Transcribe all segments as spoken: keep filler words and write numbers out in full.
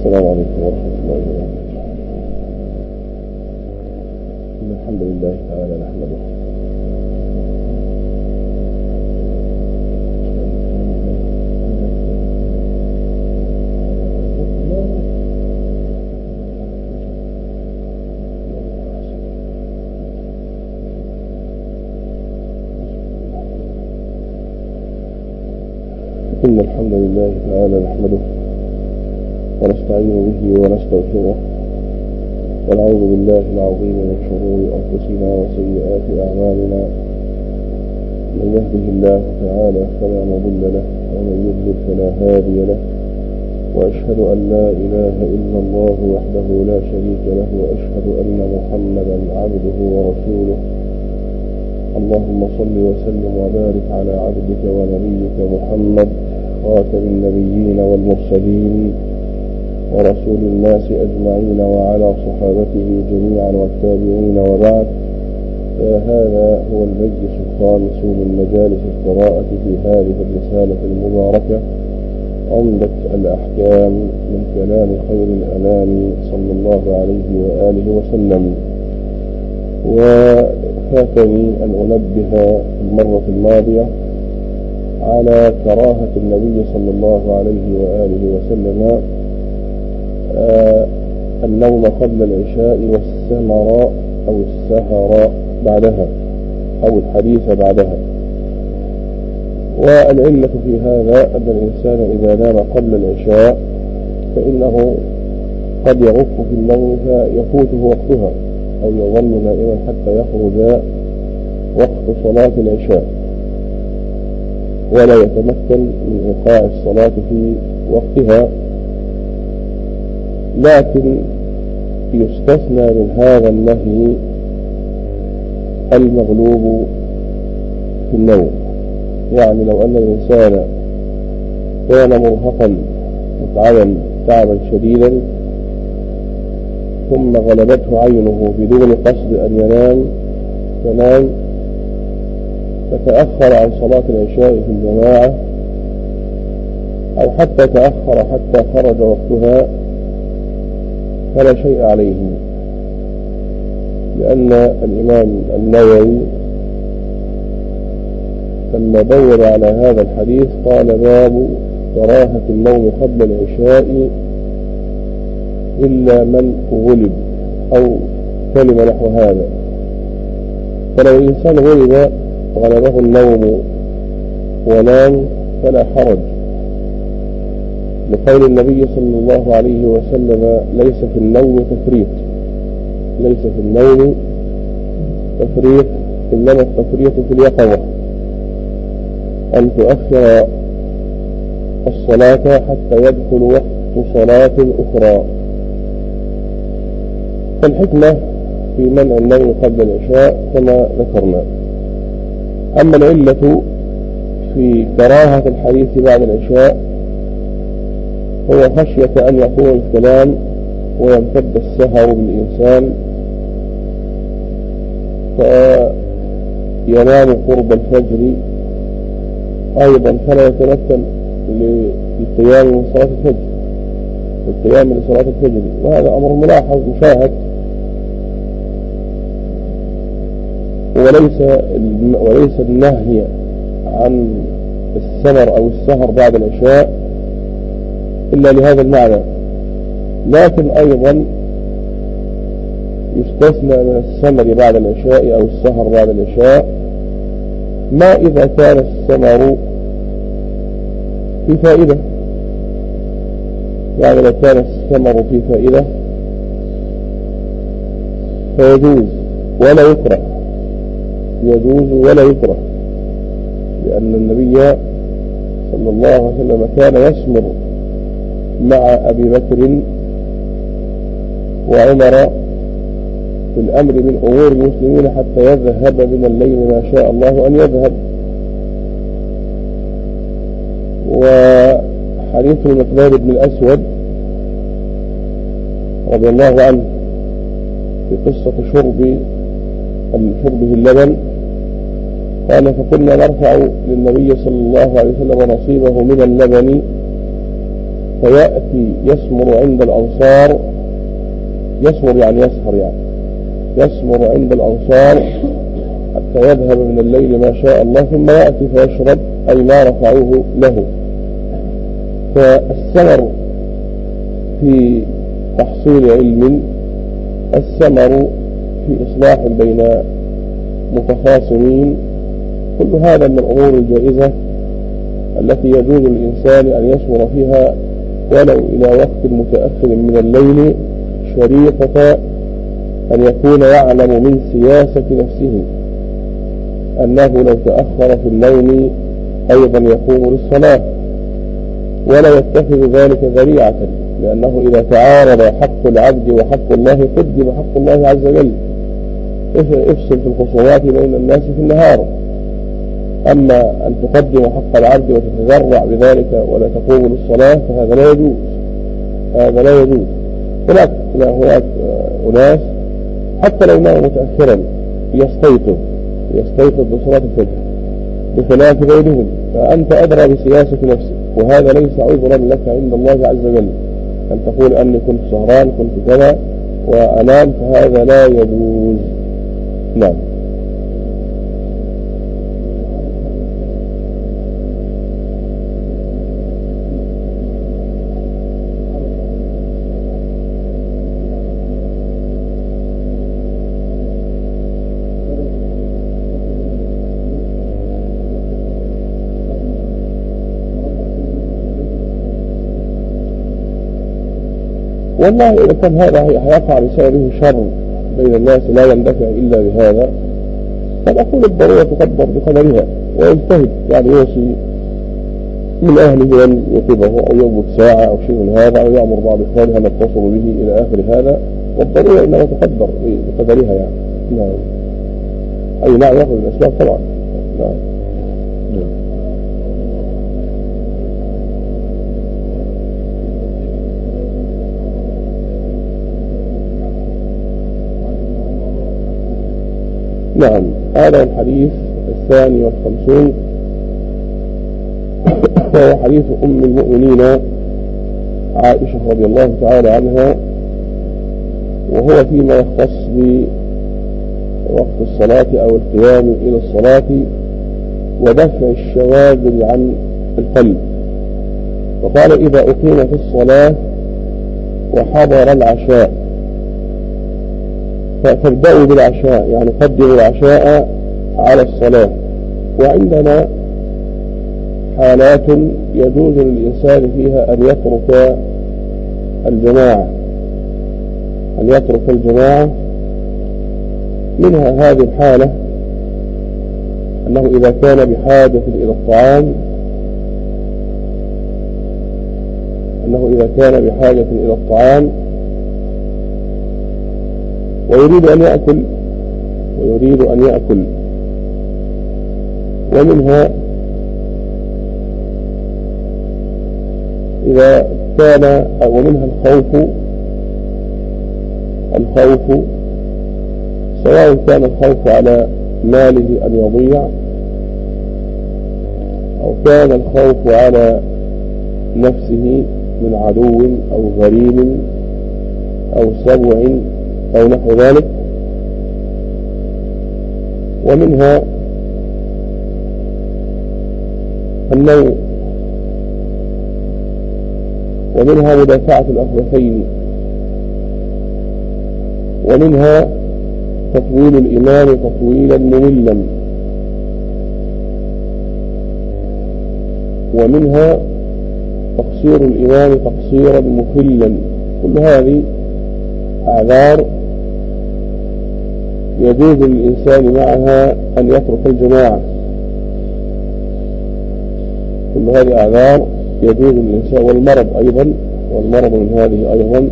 السلام عليكم ورحمة الله وبركاته. إن الحمد لله تعالى نحمده إن الحمد لله تعالى نحمده ونستعين به ونستغفره ونعوذ بالله العظيم من شرور أنفسنا وسيئات أعمالنا. من يهده الله تعالى فلا مضل له ومن يضلل فلا هادي له، وأشهد أن لا إله إلا الله وحده لا شريك له، وأشهد أن محمدا عبده ورسوله. اللهم صل وسلم وبارك على عبدك ونبيك محمد خاتم النبيين والمرسلين ورسول الناس أجمعين، وعلى صحابته جميعا والتابعين، وبعد. فهذا هو المجلس الخامس من مجالس القراءة في هذه الرسالة المباركة، عمدة الأحكام من كلام خير الأنام صلى الله عليه وآله وسلم. وفاتني أن أنبه المرة الماضية على كراهة النبي صلى الله عليه وآله وسلم آه النوم قبل العشاء والسمر أو السهر بعدها أو الحديث بعدها. والعلة في هذا أن الإنسان إذا نام قبل العشاء فإنه قد يغف في النوم فيفوته وقتها، أو يظل نائما حتى يخرج وقت صلاة العشاء ولا يتمكن من إيقاع الصلاة في وقتها. لكن يستثنى من هذا النهي المغلوب في النوم، يعني لو أن الإنسان كان مرهقا متعبا تعبا شديدا ثم غلبته عينه بدون قصد أن ينام فنام فتأخر عن صلاة العشاء في الجماعة، أو حتى تأخر حتى خرج وقتها، فلا شيء عليه، لأن الإمام النووي لما بوّب على هذا الحديث قال: باب كراهة النوم قبل العشاء إلا من غلب، أو كلمة نحو هذا. فلو الإنسان غلب غلبه النوم ونام فلا حرج، لقول النبي صلى الله عليه وسلم: ليس في النوم تفريط، ليس في النوم تفريط، إنما التفريط في اليقظة، أن تؤخر الصلاة حتى يدخل وقت صلاة أخرى. فالحكمة في منع النوم قبل العشاء كما ذكرنا. أما العلة في كراهة الحديث بعد العشاء هو خشية أن يطول الكلام ويمتد السهر بالإنسان فينام قرب الفجر أيضا، فلا يتمكن للقيام من صلاة الفجر القيام من صلاة الفجر وهذا أمر ملاحظ مشاهد. وليس وليس النهي عن السمر أو السهر بعد العشاء إلا لهذا المعنى، لكن أيضا يستثنى من السمر بعد العشاء أو السهر بعد العشاء ما إذا كان السمر في فائدة. يعني لو كان السمر في فائدة فيجوز ولا يكره، يجوز ولا يكره، لأن النبي صلى الله عليه وسلم كان يسمر مع أبي بكر وعمر في الأمر من أمور المسلمين حتى يذهب من الليل ما شاء الله أن يذهب. وحديث المقداد بن الأسود رضي الله عنه في قصة شرب شربه اللبن قال: فكنا نرفع للنبي صلى الله عليه وسلم نصيبه من اللبن فيأتي يسمر عند الأنصار، يسمر يعني يسهر، يعني يسمر عند الأنصار حتى يذهب من الليل ما شاء الله، ثم يأتي فيشرب أي ما رفعوه له. فالسمر في تحصيل علم، السمر في إصلاح بين متخاصمين، كل هذا من الأمور الجائزة التي يجوز للإنسان أن يسمر فيها ولو إلى وقت متأخر من الليل، شريطة أن يكون يعلم من سياسة نفسه أنه لو تأخر في النوم أيضا يقوم للصلاة، ولا يتخذ ذلك ذريعة، لأنه إذا تعارض حق العبد وحق الله قدم حق الله عز وجل. افصل في الخصومات بين الناس في النهار، أما أن تقدم حق العبد وتتذرع بذلك ولا تقوم للصلاة فهذا لا يجوز، هذا لا يجوز. هناك هناك أناس حتى لو نام متأخرا يستيقظ يستيقظ بصلاة الفجر بخلاف غيرهم، فأنت أدرى بسياسة نفسك، وهذا ليس عذرا لك عند الله عز وجل أن تقول أني كنت سهران كنت كذا وأنام، فهذا لا يجوز. نعم. والله إذا كان هذا هيقع بسببه شر بين الناس لا يندفع إلا بهذا، فنقول الضرورة تقدر بقدرها، ويجتهد يعني يوصي من أهله أن يوقظه أو يوقظ ساعة أو شيء من هذا، أو يأمر بعض إخوانها أن يتصلوا به إلى آخر هذا، والضرورة إنما تقدر بقدرها يعني. نعم. أي نعم يأخذ الأسباب طبعا. نعم. نعم. هذا الحديث الثاني والخمسون وهو حديث أم المؤمنين عائشة رضي الله تعالى عنها، وهو فيما يختص بوقت الصلاة أو القيام إلى الصلاة ودفع الشواغل عن القلب. وقال إذا أقيمت الصلاة وحضر العشاء فابدأوا بالعشاء، يعني قدموا العشاء على الصلاة. وعندنا حالات يجوز للإنسان فيها أن يترك الجماعة أن يترك الجماعة منها هذه الحالة أنه إذا كان بحاجة إلى الطعام أنه إذا كان بحاجة إلى الطعام ويريد أن يأكل ويريد أن يأكل ومنها إذا كان ومنها الخوف الخوف سواء كان الخوف على ماله أن يضيع أو كان الخوف على نفسه من عدو أو غريب أو سبع أو نحو ذلك. ومنها النوم، ومنها مدافعة الأخبثين، ومنها تطويل الإمام تطويلا مملا، ومنها تقصير الإمام تقصيرا مخلا. كل هذه أعذار يجوز للإنسان معها أن يترك الجماعة. كل هذه أعذار يجوز للإنسان، والمرض أيضا والمرض من هذه أيضا.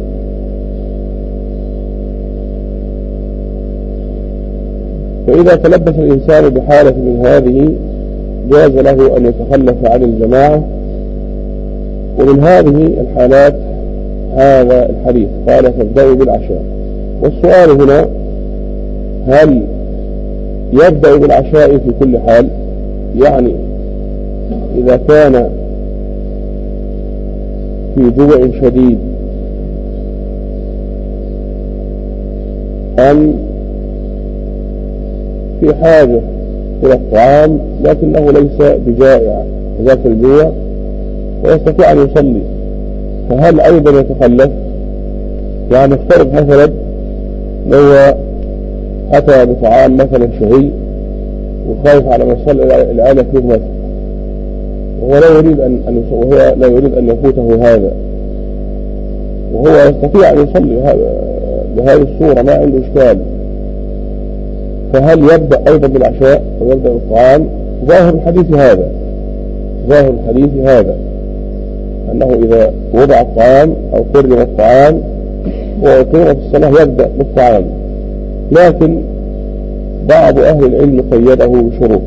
فإذا تلبس الإنسان بحالة من هذه جاز له أن يتخلف عن الجماعة. ومن هذه الحالات هذا الحديث قال فابدأوا بالعشاء. والسؤال هنا هل يبدأ بالعشاء في كل حال؟ يعني إذا كان في جوع شديد أم في حاجة إلى الطعام لكنه ليس بجائع ذاك الجوع ويستطيع أن يصلي، فهل أيضا يتخلف؟ يعني افترض مثلا لو أتى بطعام مثلا شهي وخايف على ما يصلي العالة فيه مثلا، وهو لا يريد أن وهو لا يريد أن يفوته هذا، وهو يستطيع أن يصلي بهذه الصورة ما عنده إشكال، فهل يبدأ أيضا بالعشاء ويبدأ بالطعام؟ ظاهر الحديث هذا ظاهر الحديث هذا أنه إذا وضع الطعام أو قرب الطعام وقيمة الصلاة يبدأ بالطعام، لكن بعض أهل العلم قيده بشروط.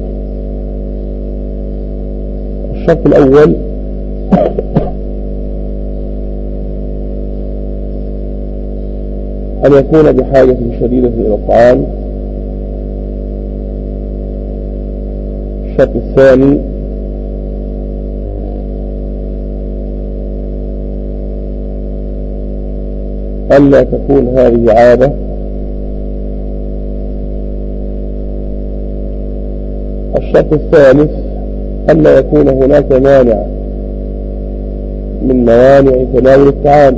الشرط الأول أن يكون بحاجة شديدة إلى الطعام. الشرط الثاني ألا تكون هذه عادة. الشرط الثالث ألا يكون هناك مانع من موانع تناول الطعام،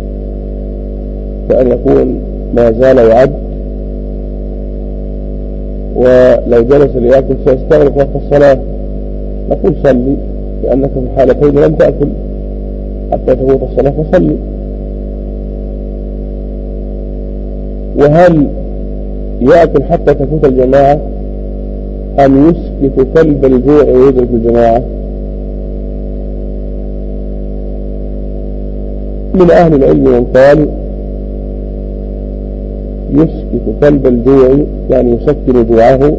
كأن يكون ما زال يعد ولو جلس ليأكل سيستغرق وقت الصلاة، نقول صلي لأنك في الحالتين لم تأكل حتى تفوت الصلاة فصلي. وهل يأكل حتى تفوت الجماعة أم يسكت كلب الجوع ويدرك الجماعة؟ من أهل العلم من قال يسكت كلب الجوع، يعني يسكن جوعه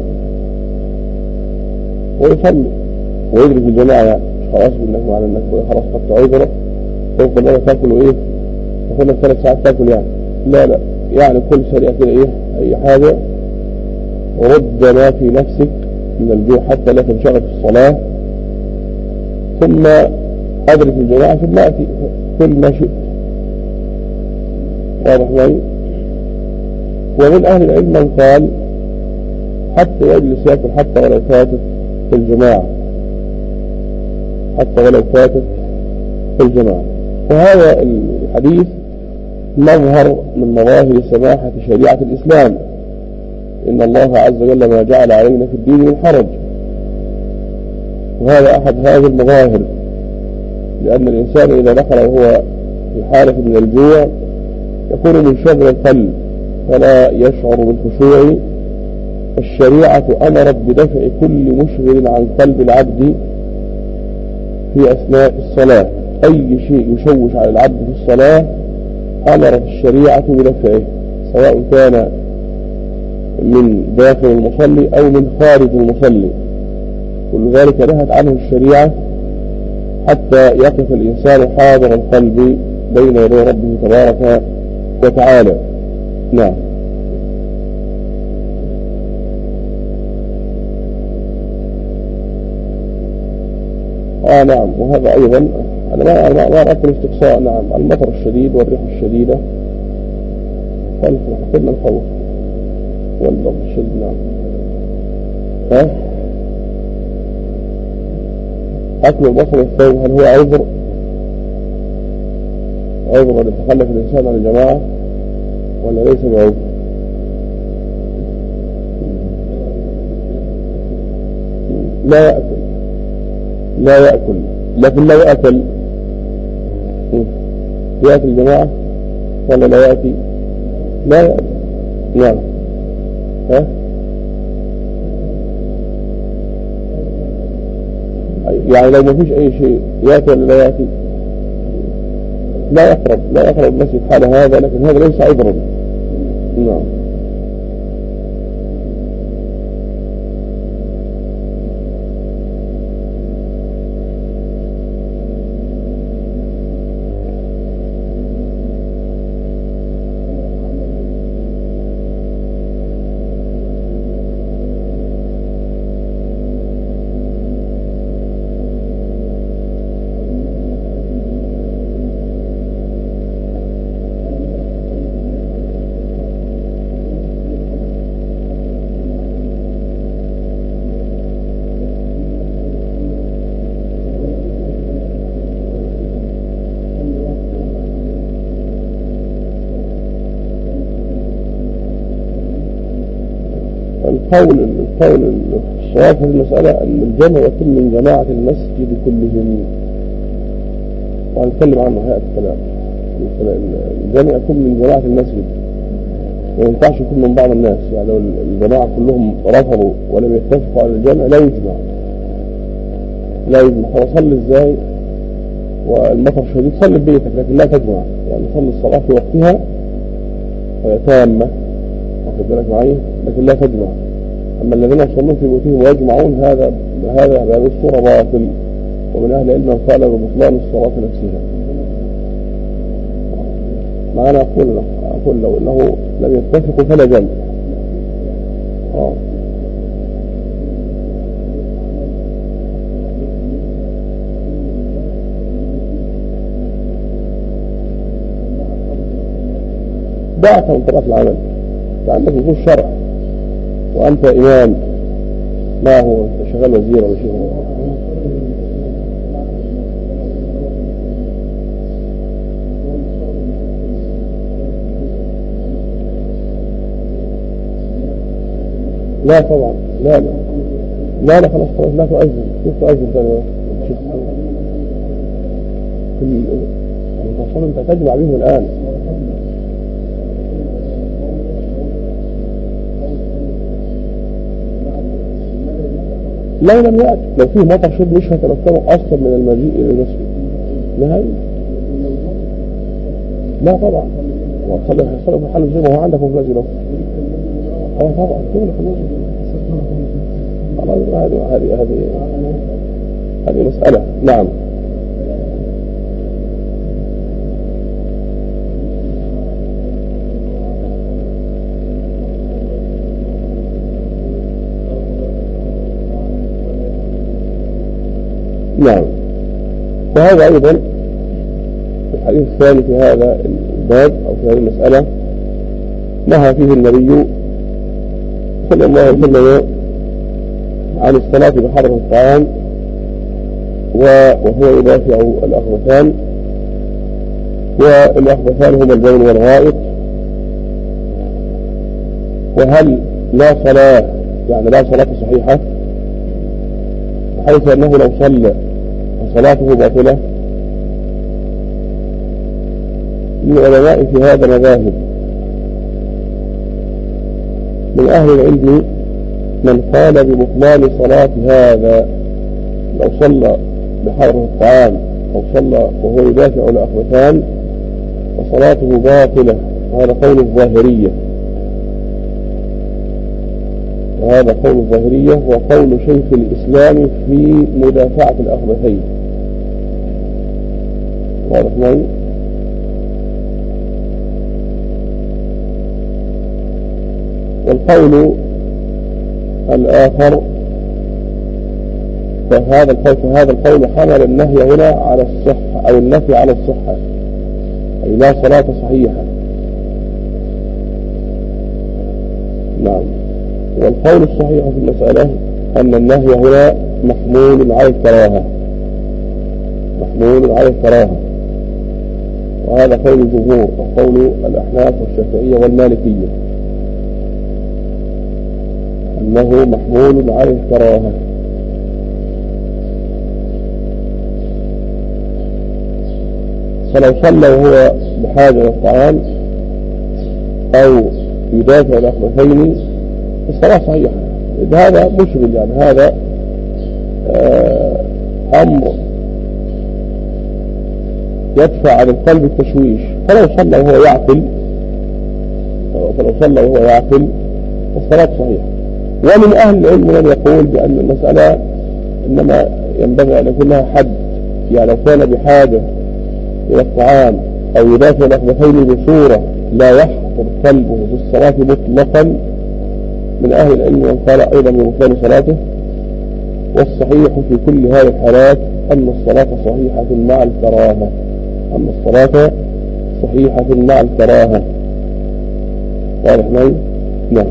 ويصلي ويدرك الجماعة، يعني مش خلاص بالله على انك خلاص قد عذره تفضل بقى تاكل ايه تاكل لك ثلاث ساعات تاكل، يعني لا لا يعني كل سريع كده ايه اي حاجة ورد ما في نفسك من الجوع حتى لا تنشغل في الصلاة، ثم أدرك الجماعة ثم أتي كل ما شئت. واضح معي؟ ومن أهل العلم من قال حتى يجلس يأكل حتى ولو فاتت في الجماعة حتى ولو فاتت في الجماعة. وهذا الحديث مظهر من مظاهر سماحة شريعة الإسلام، إن الله عز وجل ما جعل علينا في الدين من حرج، وهذا أحد هذه المظاهر، لأن الإنسان إذا دخل وهو في حالة من الجوع يكون من شغل القلب فلا يشعر بالخشوع. الشريعة أمرت بدفع كل مشغل عن قلب العبد في أثناء الصلاة، أي شيء يشوش على العبد في الصلاة أمرت الشريعة بدفعه، سواء كان من داخل المصلي أو من خارج المصلي، كل ذلك نهت عنه الشريعة حتى يقف الإنسان حاضر القلب بين يدي ربه تبارك وتعالى. نعم. آه نعم. وهذا أيضا أنا ما ما ما أذكر استقصاء. نعم، المطر الشديد والريح الشديدة قلنا الخوف والضغط الشديد. نعم. ها أكل البصر والثوب هل هو عذر عذر أن يتخلف الإنسان عن الجماعة ولا ليس بعذر؟ لا يأكل لا يأكل لكن لو أكل يأتي الجماعة ولا لا يأتي؟ لا يأتي. نعم. ها يعني لو ما فيش أي شيء يأتي ولا لا يأتي؟ لا يقرب لا يقرب المسجد حال هذا، لكن هذا ليس عذرا. نعم. القول القول الصواب في المسألة أن الجمع يتم من جماعة المسجد كلهم، وهنتكلم عنه هيئة الكلام. الجمع يكون من جماعة المسجد، ما ينفعش يكون من بعض الناس. يعني لو الجماعة كلهم رفضوا ولم يتفقوا على الجمع لا يجمع لا يجمع. فصلي ازاي والمطر شديد؟ صلي في بيتك لكن لا تجمع، يعني صلي الصلاة في وقتها وهي تامة، واخد بالك معي، لكن لا تجمع. أما الذين يصلون في بيوتهم ويجمعون هذا هذا بهذه الصورة باطل، ومن أهل العلم من قال ببطلان الصلاة نفسها. ما أنا أقول له أقول لو أنه لم يتفقوا فلا جمع. آه. ضعف من طريقة العمل. عندك وجود شرع وأنت إمام، ما هو أنت شغال وزير ولا شيء؟ لا طبعا، لا لا لا لا خلاص خلاص لا تؤذن. كيف تؤذن ثاني؟ المتصل أنت تجمع بهم الآن. لو لم يأتي، لو فيه مطر شد مش هتمكنوا أصلا من المجيء إلى المسجد نهائي. لا طبعا، وصلي صلي في حاله زي ما هو عندك في المسجد. اه طبعا تقول في المسجد. هذه هذه هذه هذه مسألة. نعم. نعم. وهذا أيضا الحديث الثاني في هذا الباب أو في هذه المسألة نهى فيه النبي صلى الله عليه وسلم عن الصلاة بحضرة الطعام وهو يدافع الأخبثان، والأخبثان هما البول والغائط. وهل لا صلاة يعني لا صلاة صحيحة، حيث أنه لو صلى فصلاته باطلة؟ للعلماء في هذا مذاهب. من أهل العلم من قال ببطلان صلاة هذا لو صلى بحضرة الطعام أو صلى وهو يدافع الأخبثان فصلاته باطلة، وهذا قول الظاهرية. وهذا قول الظاهرية وقول شيخ الإسلام في مدافعة الأخبثين. واضح معي؟ والقول الآخر فهذا القول فهذا القول حمل النهي هنا على الصحة أو النفي على الصحة، أي لا صلاة صحيحة. نعم. والقول الصحيح في المسألة أن النهي هنا محمول على الكراهة، محمول على الكراهة، وهذا قول الجمهور وقول الأحناف والشافعية والمالكية أنه محمول على الكراهة. فلو صلى وهو بحاجة إلى الطعام أو يدافع الأخبثين الصلاة صحيحة. هذا مشغل، يعني هذا آه أمر يدفع عن القلب التشويش. فلو صلى وهو يعقل فلو صلى وهو يعقل الصلاة صحيحة. ومن أهل العلم من يقول بأن المسألة إنما ينبغي أن يكون لها حد، يعني لو كان بحاجة إلى الطعام أو يدافع الأخبثين بصورة لا يحضر قلبه بالصلاة مطلقا، من أهل العلم من قال أيضا ببطلان صلاته. والصحيح في كل هذه الحالات أن الصلاة صحيحة مع الكراهة، أن الصلاة صحيحة مع الكراهة. واضح معي؟ نعم.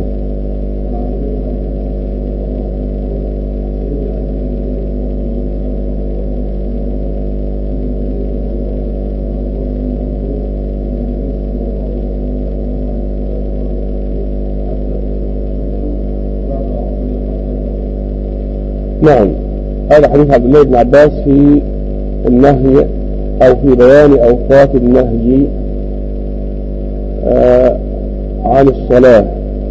نعم، هذا حديث عبد الله بن عباس في النهي أو في بيان أوقات النهي آه عن الصلاة.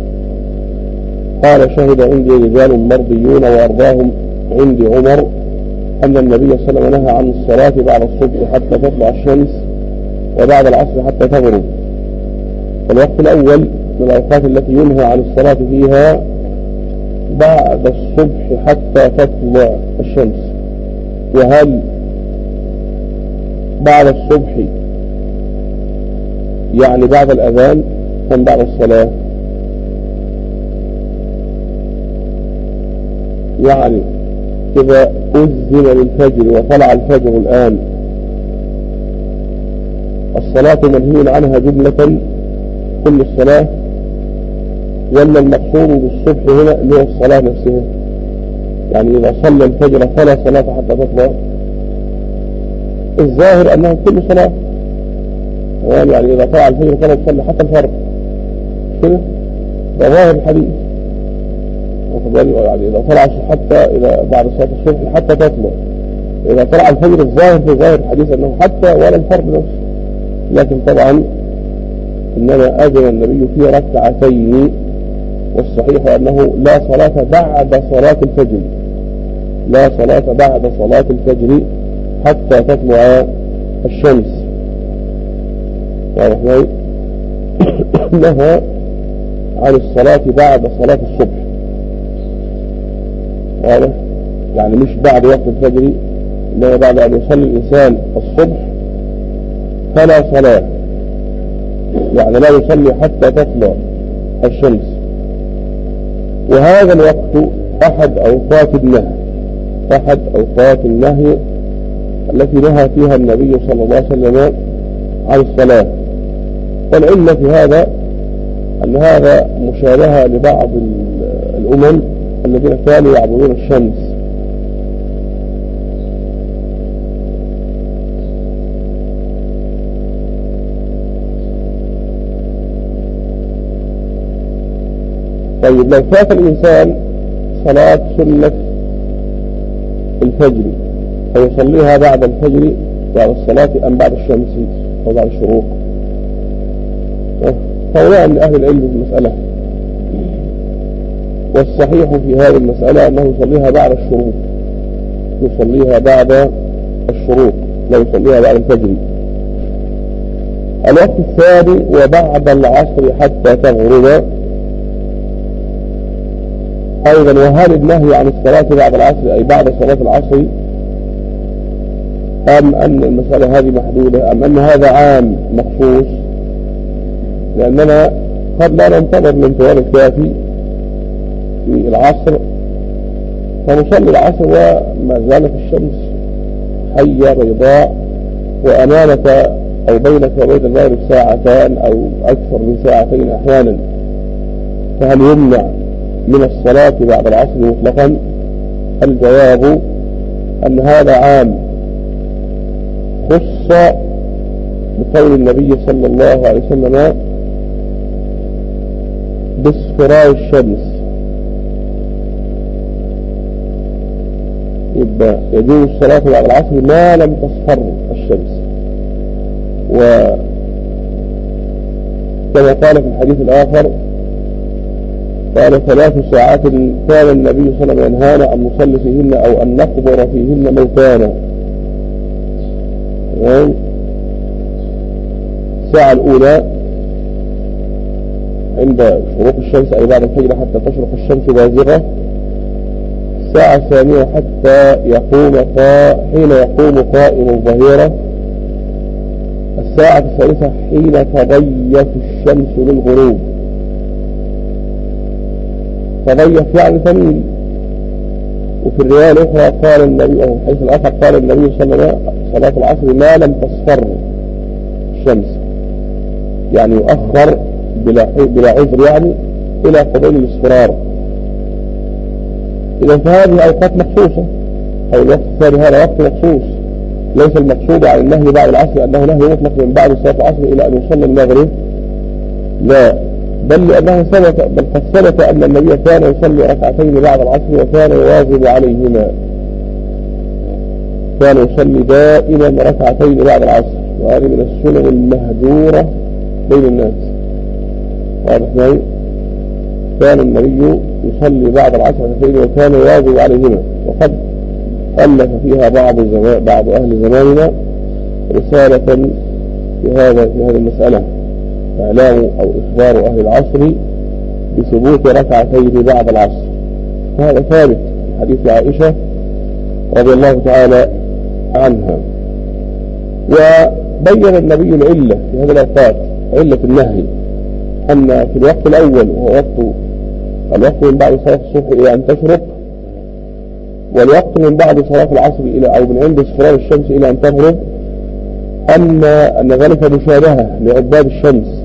قال: شهد عندي رجال مرضيون وأرضاهم عندي عمر أن النبي صلى الله عليه وسلم نهى عن الصلاة بعد الصبح حتى تطلع الشمس وبعد العصر حتى تغرب. الوقت الأول من الأوقات التي ينهى عن الصلاة فيها بعد الصبح حتى تطلع الشمس. وهل بعد الصبح يعني بعد الأذان أم بعد الصلاة؟ يعني إذا أذن للفجر وطلع الفجر الآن الصلاة منهي عنها جملة كل الصلاة، ولا المقصود بالصبح هنا اللي هو الصلاة نفسها؟ يعني إذا صلى الفجر فلا صلاة حتى تطلع. الظاهر أنها كل صلاة، يعني إذا طلع الفجر فلا تصلي حتى الفرق كده، ده ظاهر الحديث. يعني إذا طلع حتى إذا بعد صلاة الصبح حتى تطلع، إذا طلع الفجر الظاهر في ظاهر الحديث أنه حتى ولا الفرق نفسه. لكن طبعا إنما أذن النبي في ركعتين، والصحيح أنه لا صلاة بعد صلاة الفجر، لا صلاة بعد صلاة الفجر حتى تطلع الشمس. واضح معي؟ نهى عن الصلاة بعد صلاة الصبح. واضح؟ يعني مش بعد وقت الفجر، إنما بعد أن يصلي الإنسان الصبح فلا صلاة، يعني لا يصلي حتى تطلع الشمس. وهذا الوقت أحد أوقات النهي، أحد أوقات النهي التي نهى فيها النبي صلى الله عليه وسلم عن الصلاة. والعلة في هذا أن هذا مشابهة لبعض الأمم الذين كانوا يعبدون الشمس. طيب، لو فات الإنسان صلاة سنة الفجر فيصليها بعد الفجر بعد الصلاة أم بعد الشمس أو بعد الشروق؟ قولان لأهل العلم في المسألة، والصحيح في هذه المسألة أنه يصليها بعد الشروق، يصليها بعد الشروق لا يصليها بعد الفجر. الوقت الثاني وبعد العصر حتى تغرب أيضا. وهل النهي عن الصلاة بعد العصر أي بعد صلاة العصر، أم أن المسألة هذه محدودة، أم أن هذا عام مخصوص؟ لأننا قد لا ننتظر من طوال الكافي في العصر فنصلي العصر وما زالت الشمس حية بيضاء وأمامك أو بينك وبين المغرب ساعتان أو أكثر من ساعتين أحيانا، فهل يمنع من الصلاة بعد العصر مطلقا؟ الجواب أن هذا عام خص بقول النبي صلى الله عليه وسلم باصفرار الشمس. يبقى يجوز الصلاة بعد العصر ما لم تصفر الشمس. وكما قال في الحديث الآخر قال: ثلاث ساعات كان النبي صلى الله عليه وسلم ينهانا أن نصلي فيهن أو أن نقبر فيهن موتانا. الساعة الأولى عند شروق الشمس أي بعد الفجر حتى تشرق الشمس بازغة. الساعة الثانية حتى يقوم قا... حين يقوم قائم الظهيرة. الساعة الثالثة حين تضيف الشمس للغروب. تضيف يعني تميل. وفي الرواية الأخرى قال النبي أو حيث الآخر قال النبي صلى الله عليه وسلم صلاة العصر ما لم تصفر الشمس، يعني يؤخر بلا بلا عذر يعني إلى قبيل الاصفرار. إذا فهذه أوقات مخصوصة، أو الوقت الثاني هذا وقت مخصوص، ليس المقصود عن النهي بعد العصر أنه نهي مطلق من بعد صلاة العصر إلى أن يصلي المغرب، لا، بل لأنه ثبت بل قد ثبت أن النبي كان يصلي ركعتين بعد العصر وكان يواظب عليهما، كان يصلي دائما ركعتين بعد العصر، وهذه من السنن المهجورة بين الناس. واضح معي؟ كان النبي يصلي بعد العصر ركعتين وكان يواظب عليهما، وقد ألف فيها بعض بعض أهل زماننا رسالة في هذا في هذه المسألة، إعلام أو إخبار أهل العصر بثبوت ركعتين بعد العصر. وهذا ثابت في حديث عائشة رضي الله تعالى عنها. وبين النبي العلة في هذه الأوقات، علة النهي، أن في الوقت الأول وهو وقت الوقت من بعد صلاة الصبح إلى أن تشرق، والوقت من بعد صلاة العصر إلى أو من عند اصفرار الشمس إلى أن تغرب، أن أن ذلك مشابهة لعباد الشمس،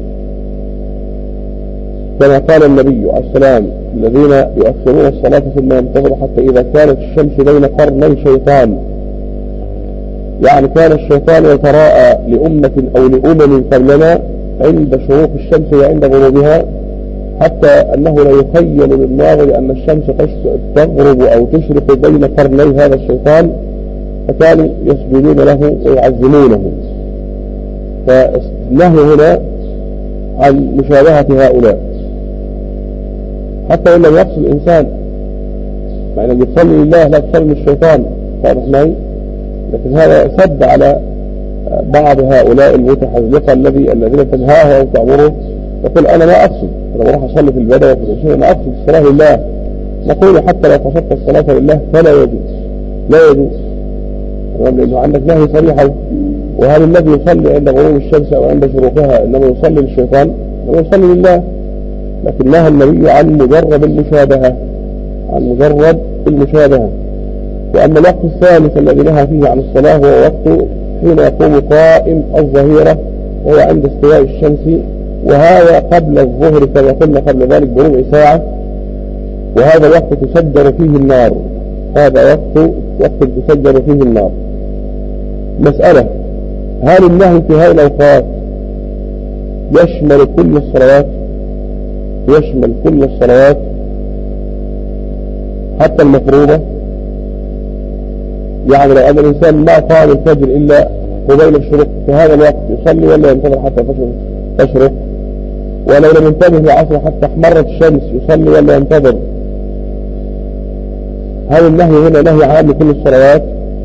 كما قال النبي عليه السلام الذين يؤخرون الصلاة ثم ينتظروا حتى إذا كانت الشمس بين قرني شيطان، يعني كان الشيطان يتراءى لأمة أو لأمم قبلنا عند شروق الشمس وعند غروبها، حتى أنه لا يخيل للناظر أن الشمس تغرب أو تشرق بين قرني هذا الشيطان، فكانوا يسجدون له ويعظمونه. فالنهي هنا عن مشابهة هؤلاء، حتى إن لم يقصد الإنسان، مع أنك تصلي لله لا تصلي للشيطان، واضح معي؟ لكن هذا سد على بعض هؤلاء المتحزقة الذي الذين تنهاه أو تأمره، يقول أنا ما أقصد، أنا بروح أصلي في البدء وفي العشاء، أنا أقصد الصلاة لله. نقول حتى لو قصدت الصلاة لله فلا يجوز، لا يجوز، لأنه عندك نهي صريحة. وهل الذي يصلي عند غروب الشمس أو عند شروقها إنما يصلي للشيطان؟ إنما يصلي لله. لكن نهى النبي عن مجرد المشابهة، عن مجرد المشابهة. وأما الوقت الثالث الذي نهى فيه عن الصلاة هو وقت حين يقوم قائم الظهيرة، وهو عند استواء الشمس، وهذا قبل الظهر كما قلنا قبل ذلك بربع ساعة، وهذا الوقت تسجر فيه النار، هذا وقت وقت تسجر فيه النار. مسألة: هل النهي في هذه الأوقات يشمل كل الصلوات؟ يشمل كل الصلوات حتى المفروضة؟ يعني لو أن الإنسان ما قام الفجر إلا قبيل الشروق في هذا الوقت يصلي ولا ينتظر حتى تشرق؟ ولو لم ينتبه العصر حتى احمرت الشمس يصلي ولا ينتظر؟ هل النهي هنا نهي عام لكل الصلوات؟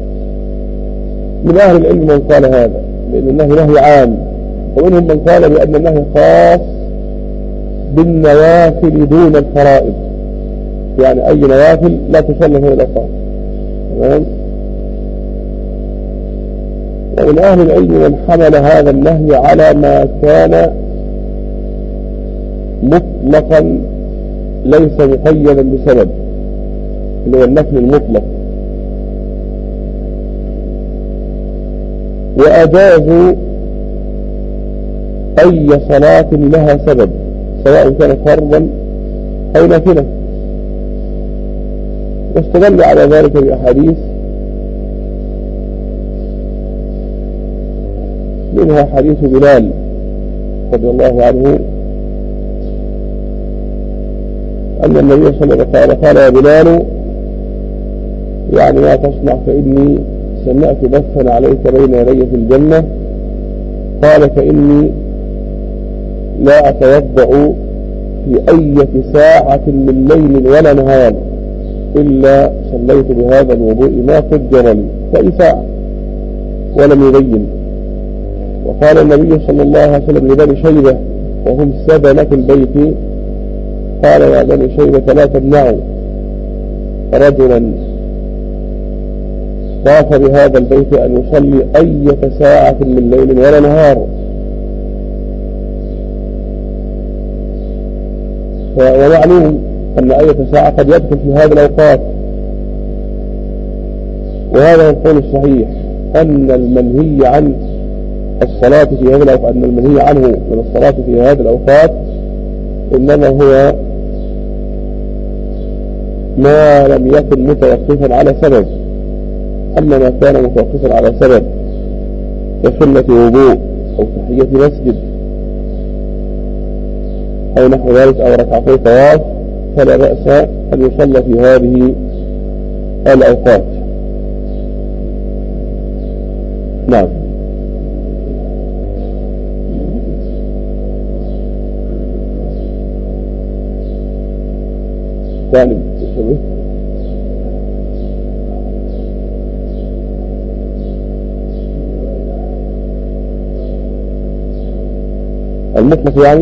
من أهل العلم من قال هذا، لأن النهي نهي عام، ومنهم من قال بأن النهي خاص بالنوافل دون الفرائض، يعني أي نوافل لا تصلي في الأوقات. تمام؟ ومن أهل العلم من حمل هذا النهي على ما كان مطلقا ليس مقيدا بسبب، اللي هو النفل المطلق، وأجازوا أي صلاة لها سبب سواء كانت فرضا أو نافلة، واستدل على ذلك بأحاديث منها حديث بلال رضي الله عنه أن النبي صلى الله عليه وسلم قال: يا بلال يعني ما تصنع فإني سمعت بثا عليك بين يدي في الجنة، قال: فإني لا أتوضأ في أي ساعة من ليل ولا نهار إلا صليت بهذا الوضوء ما قدر لي، فأي ساعة، ولم يبين. وقال النبي صلى الله عليه وسلم لبني شيبة وهم سبنة البيت: قال يا بني شيبة لا تمنعوا رجلا طاف بهذا البيت أن يصلي أي ساعة من ليل ولا نهار. ومعلوم أن أي ساعة قد يدخل في هذه الأوقات، وهذا هو القول الصحيح، أن المنهي عن الصلاة في هذه الأوقات أن المنهي عنه من الصلاة في هذه الأوقات إنما هو ما لم يكن متوقفا على سبب. أما ما كان متوقفا على سبب كسنة وضوء أو تحية مسجد أو نحو ذلك أو ركعتي طواف فلا بأس أن يصلى في هذه الأوقات. نعم. ثاني المطلق يعني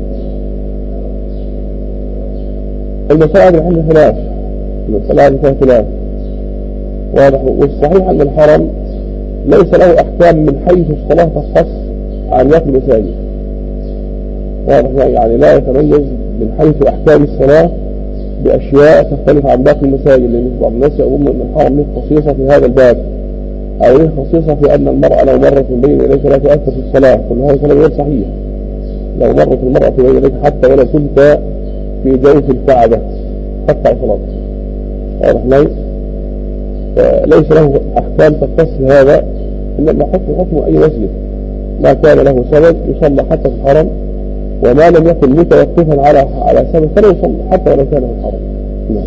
المسألة هذه محل خلاف، المسألة هذه فيها خلاف واضح. والصحيح أن الحرم ليس له أحكام من حيث الصلاة تختص عن باقي المساجد، واضح يعني لا يتميز من حيث أحكام الصلاة بأشياء تختلف عن باقي المساجد، لأن بعض الناس يظن أن الحرم له خصيصة في هذا الباب أو له خصيصة في أن المرأة لو مرت من بين يديك لا تؤثر في الصلاة. كل هذا كلام غير صحيح. لو مرت المرأة بين يديك حتى ولو كنت في جوف الكعبة تقطع صلاتك، واضح لي؟ ليس له أحكام تختص بهذا، إنما حكم حكم أي مسجد ما كان له سبب يصلى حتى في الحرم، وما لم يكن متوقفا على على سبب فلا يصلى حتى ولو كان في الحرم. نعم.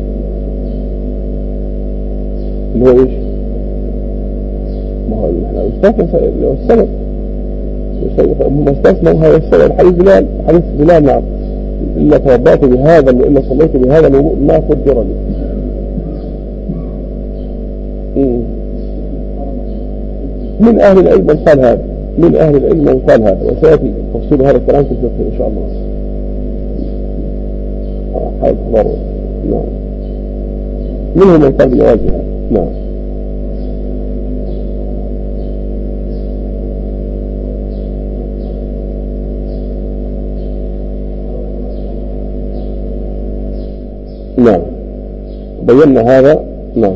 اللي هو ايش؟ ما هو احنا استثنى اللي هو السبب، هم استثنوا هذا السبب. حديث بلال، حديث بلال نعم، إلا توضأت بهذا وإلا صليت بهذا الوضوء ما قدر لي. من أهل العلم من قال هذا، من أهل العلم من قال هذا، وسيأتي تفصيل هذا الكلام في الفقه إن شاء الله. حال حضر. نعم. منهم من قال بجوازها. نعم. نعم بينا هذا. نعم.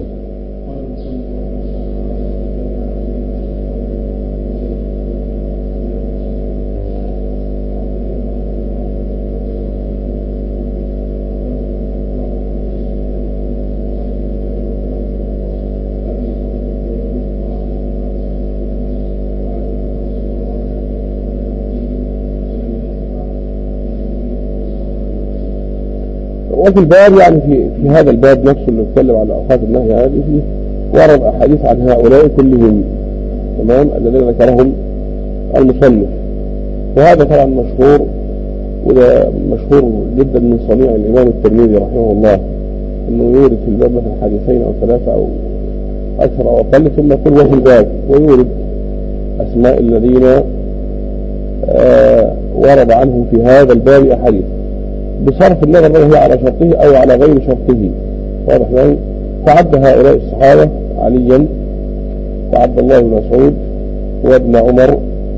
وفي الباب يعني في, في هذا الباب نفسه اللي يتكلم على أوقات النهي هذه فيه ورد أحاديث عن هؤلاء كلهم، تمام، الذين ذكرهم المصنف. وهذا طبعا مشهور، وده مشهور جدا من صنيع الإمام الترمذي رحمه الله، أنه يورد في الباب مثلا حديثين أو ثلاثة أو أكثر أو أقل، ثم يقول وفي الباب، ويورد أسماء الذين آه ورد عنهم في هذا الباب أحاديث بصرف النظر هل هي على شرطه أو على غير شرطه، واضح معي؟ فعد هؤلاء الصحابة عليا وعبد الله بن مسعود وابن عمر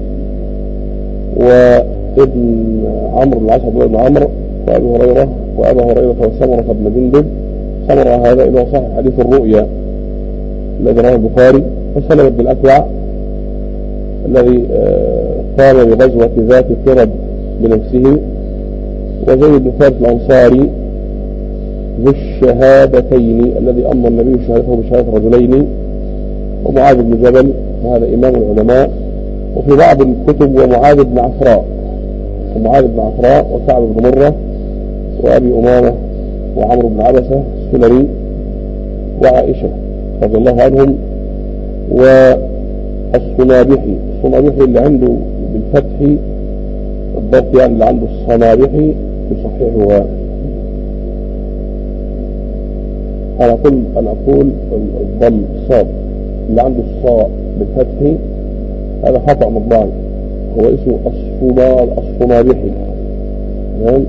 وابن عمرو بن العاص بن عمرو وأبي هريرة وأبا هريرة وسمرة بن جندب. سمرة هذا إلى صحيح حديث الرؤيا الذي رواه البخاري، وسلمة بن الأكوع الذي قام بغزوة ذات قرب بنفسه، وزيد بن ثابت الأنصاري ذو الشهادتين الذي أمر النبي شهادته بشهادة رجلين، ومعاذ بن جبل وهذا إمام العلماء. وفي بعض الكتب ومعاذ بن عفراء ومعاذ بن عفراء وكعب بن مرة وأبي أمامة وعمرو بن عبسة السلمي وعائشة رضي الله عنهم. والصنابحي، الصنابحي اللي عنده بالفتح الضبط يعني اللي عنده الصنابحي يصححها. أنا أقول أنا أقول الضم الصاد اللي عنده الصاء بالفتح هذا خطأ مطبعي، هو اسمه الصنال الصنابحي. تمام؟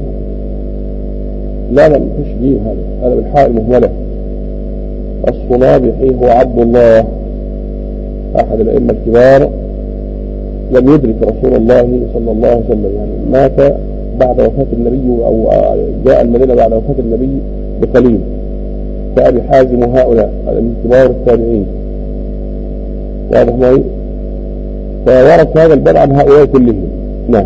لا لا مفيش جيم، هذا هذا بالحاء المهملة. الصنابحي هو عبد الله أحد الأئمة الكبار، لم يدرك رسول الله صلى الله عليه وسلم، يعني مات بعد وفاة النبي أو جاء المدينة بعد وفاة النبي بقليل، كأبي حازم وهؤلاء من كبار التابعين، واضح معي؟ فورد هذا الباب عن هؤلاء كلهم. نعم.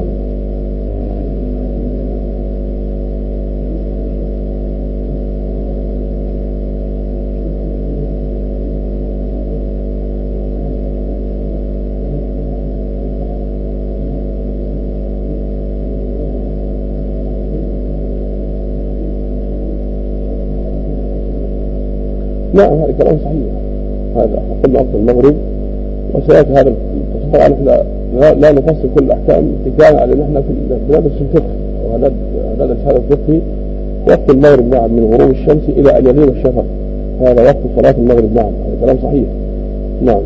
نعم هذا كلام صحيح. هذا قلنا وقت المغرب وسيأتي هذا التصفيق على لا, لا نفصل كل الأحكام اتكاء على أن احنا في بندرس الفقه وندرس هذا الفقه وقت المغرب نعم من غروب الشمس إلى أن يغيب الشفق، هذا وقت صلاة المغرب. نعم هذا كلام صحيح. نعم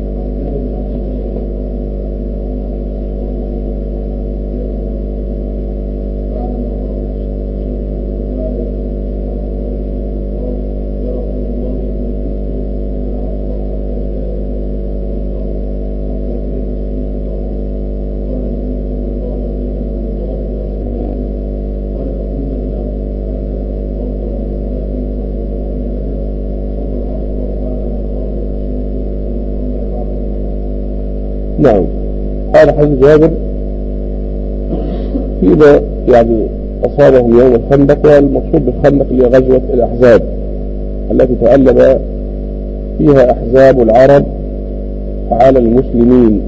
نعم هذا حديث جابر فيما يعني أصابهم يوم الخندق، والمقصود بالخندق اللي غزوة الأحزاب التي تألب فيها أحزاب العرب على المسلمين،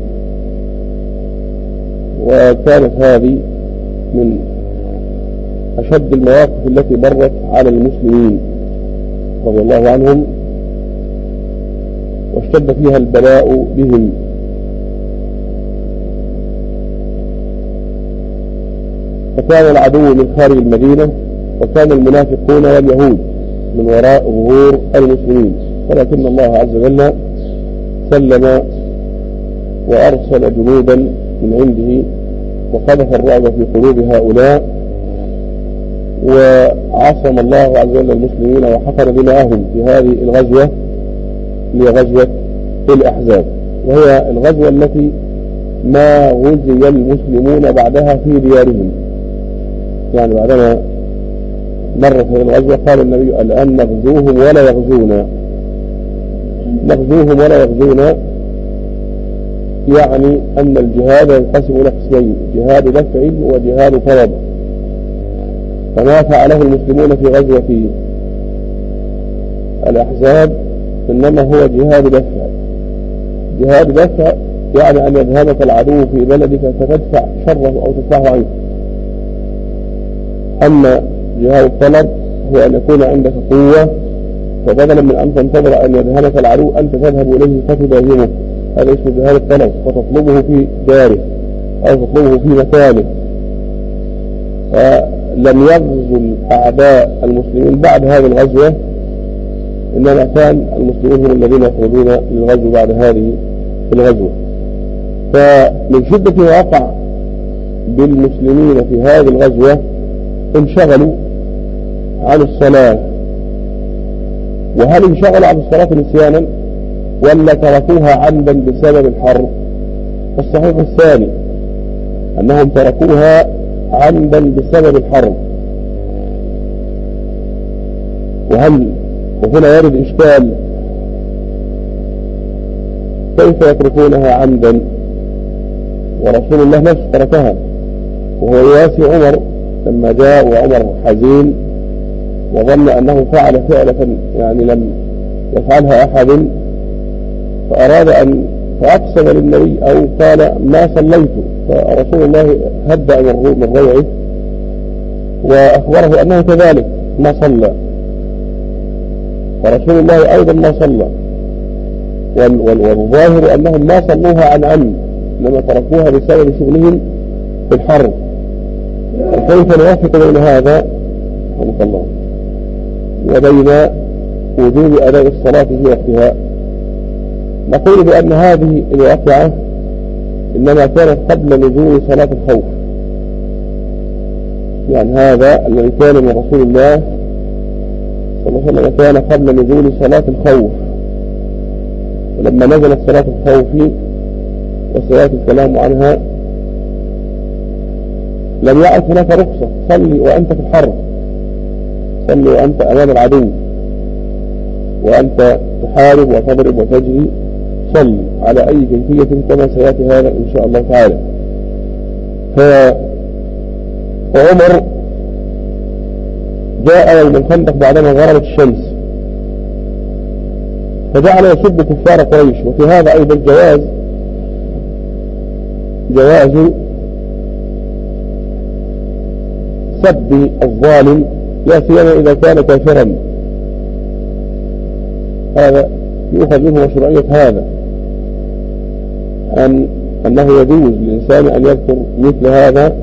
وكانت هذه من أشد المواقف التي مرت على المسلمين رضي الله عنهم، واشتد فيها البلاء بهم. فكان العدو من خارج المدينة، وكان المنافقون واليهود من وراء ظهور المسلمين، ولكن الله عز وجل سلم وأرسل جنودا من عنده وقذف الرعب في قلوب هؤلاء، وعصم الله عز وجل المسلمين وحفر دماءهم في هذه الغزوة لغزوة الأحزاب، وهي الغزوة التي ما غزي المسلمون بعدها في ديارهم. يعني بعدما مرت هذه الغزوة قال النبي الآن نغزوهم ولا يغزونا، نغزوهم ولا يغزونا، يعني أن الجهاد ينقسم إلى قسمين، جهاد دفع وجهاد طلب. فما فعله المسلمون في غزوة الأحزاب إنما هو جهاد دفع. جهاد دفع يعني أن يذهبك العدو في بلدك فتدفع شره أو تدفعه عنك. أما جهاد الطلب هو أن يكون عندك قوة، فبدلا من أن تنتظر أن يذهبك العدو أنت تذهب إليه فتداهمه، هذا اسمه جهاد الطلب، فتطلبه في داره أو تطلبه في مكانه. فلم يغزو الأعداء المسلمين بعد هذه الغزوة، إنما كان المسلمين هم الذين يخرجون للغزو بعد هذه الغزوة. فمن شدة ما وقع بالمسلمين في هذه الغزوة انشغلوا عن الصلاة. وهل انشغلوا عن الصلاة نسيانا ولا تركوها عمدا بسبب الحرب؟ الصحيح الثاني أنهم تركوها عمدا بسبب الحرب. وهل وهنا يرد إشكال، كيف يتركونها عمدا ورسول الله نفسه تركها؟ وهو يواسي عمر لما جاء وعمر حزين وظن أنه فعل فعلة يعني لم يفعلها أحد، فأراد أن فأقسم للنبي أو قال ما صليت، فرسول الله هدأ من روعه وأخبره أنه كذلك ما صلى، فرسول الله أيضا ما صلى. والظاهر أنهم ما صلوها عن علم، إنما تركوها بسبب شغلهم في الحرب. كيف نوفق بين هذا الله وبين وجوب أداء الصلاة في وقتها؟ نقول بأن هذه الواقعة إنما كانت قبل نزول صلاة الخوف. يعني هذا الذي كان من رسول الله صلى الله عليه وسلم كان قبل نزول صلاة الخوف، ولما نزلت صلاة الخوف وسيأتي الكلام عنها لم يعد هناك رخصة، صلي وأنت في الحرب، صلي وأنت أمام العدو وأنت تحارب وتضرب وتجري، صلي على أي كيفية كما سيأتي هذا إن شاء الله تعالى. فعمر جاء يوم الخندق بعدما غربت الشمس فجعل يسب كفار قريش. وفي هذا أيضا جواز جواز سب الظالم لا سيما إذا كان كافرا، هذا يؤخذ منه مشروعية هذا، أن أنه يجوز للإنسان أن يذكر مثل هذا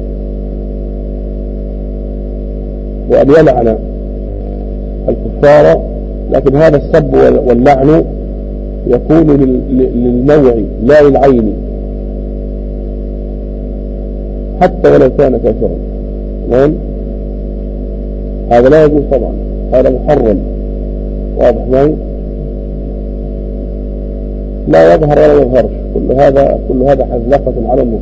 وأن يلعن الكفار، لكن هذا السب واللعن يكون للنوع لا للعين، حتى ولو كان كافرا. تمام؟ هذا لا يجوز طبعا، هذا محرم. واضح معي؟ لا يظهر ولا يظهرش، كل هذا كل هذا حزلقة على النصوص.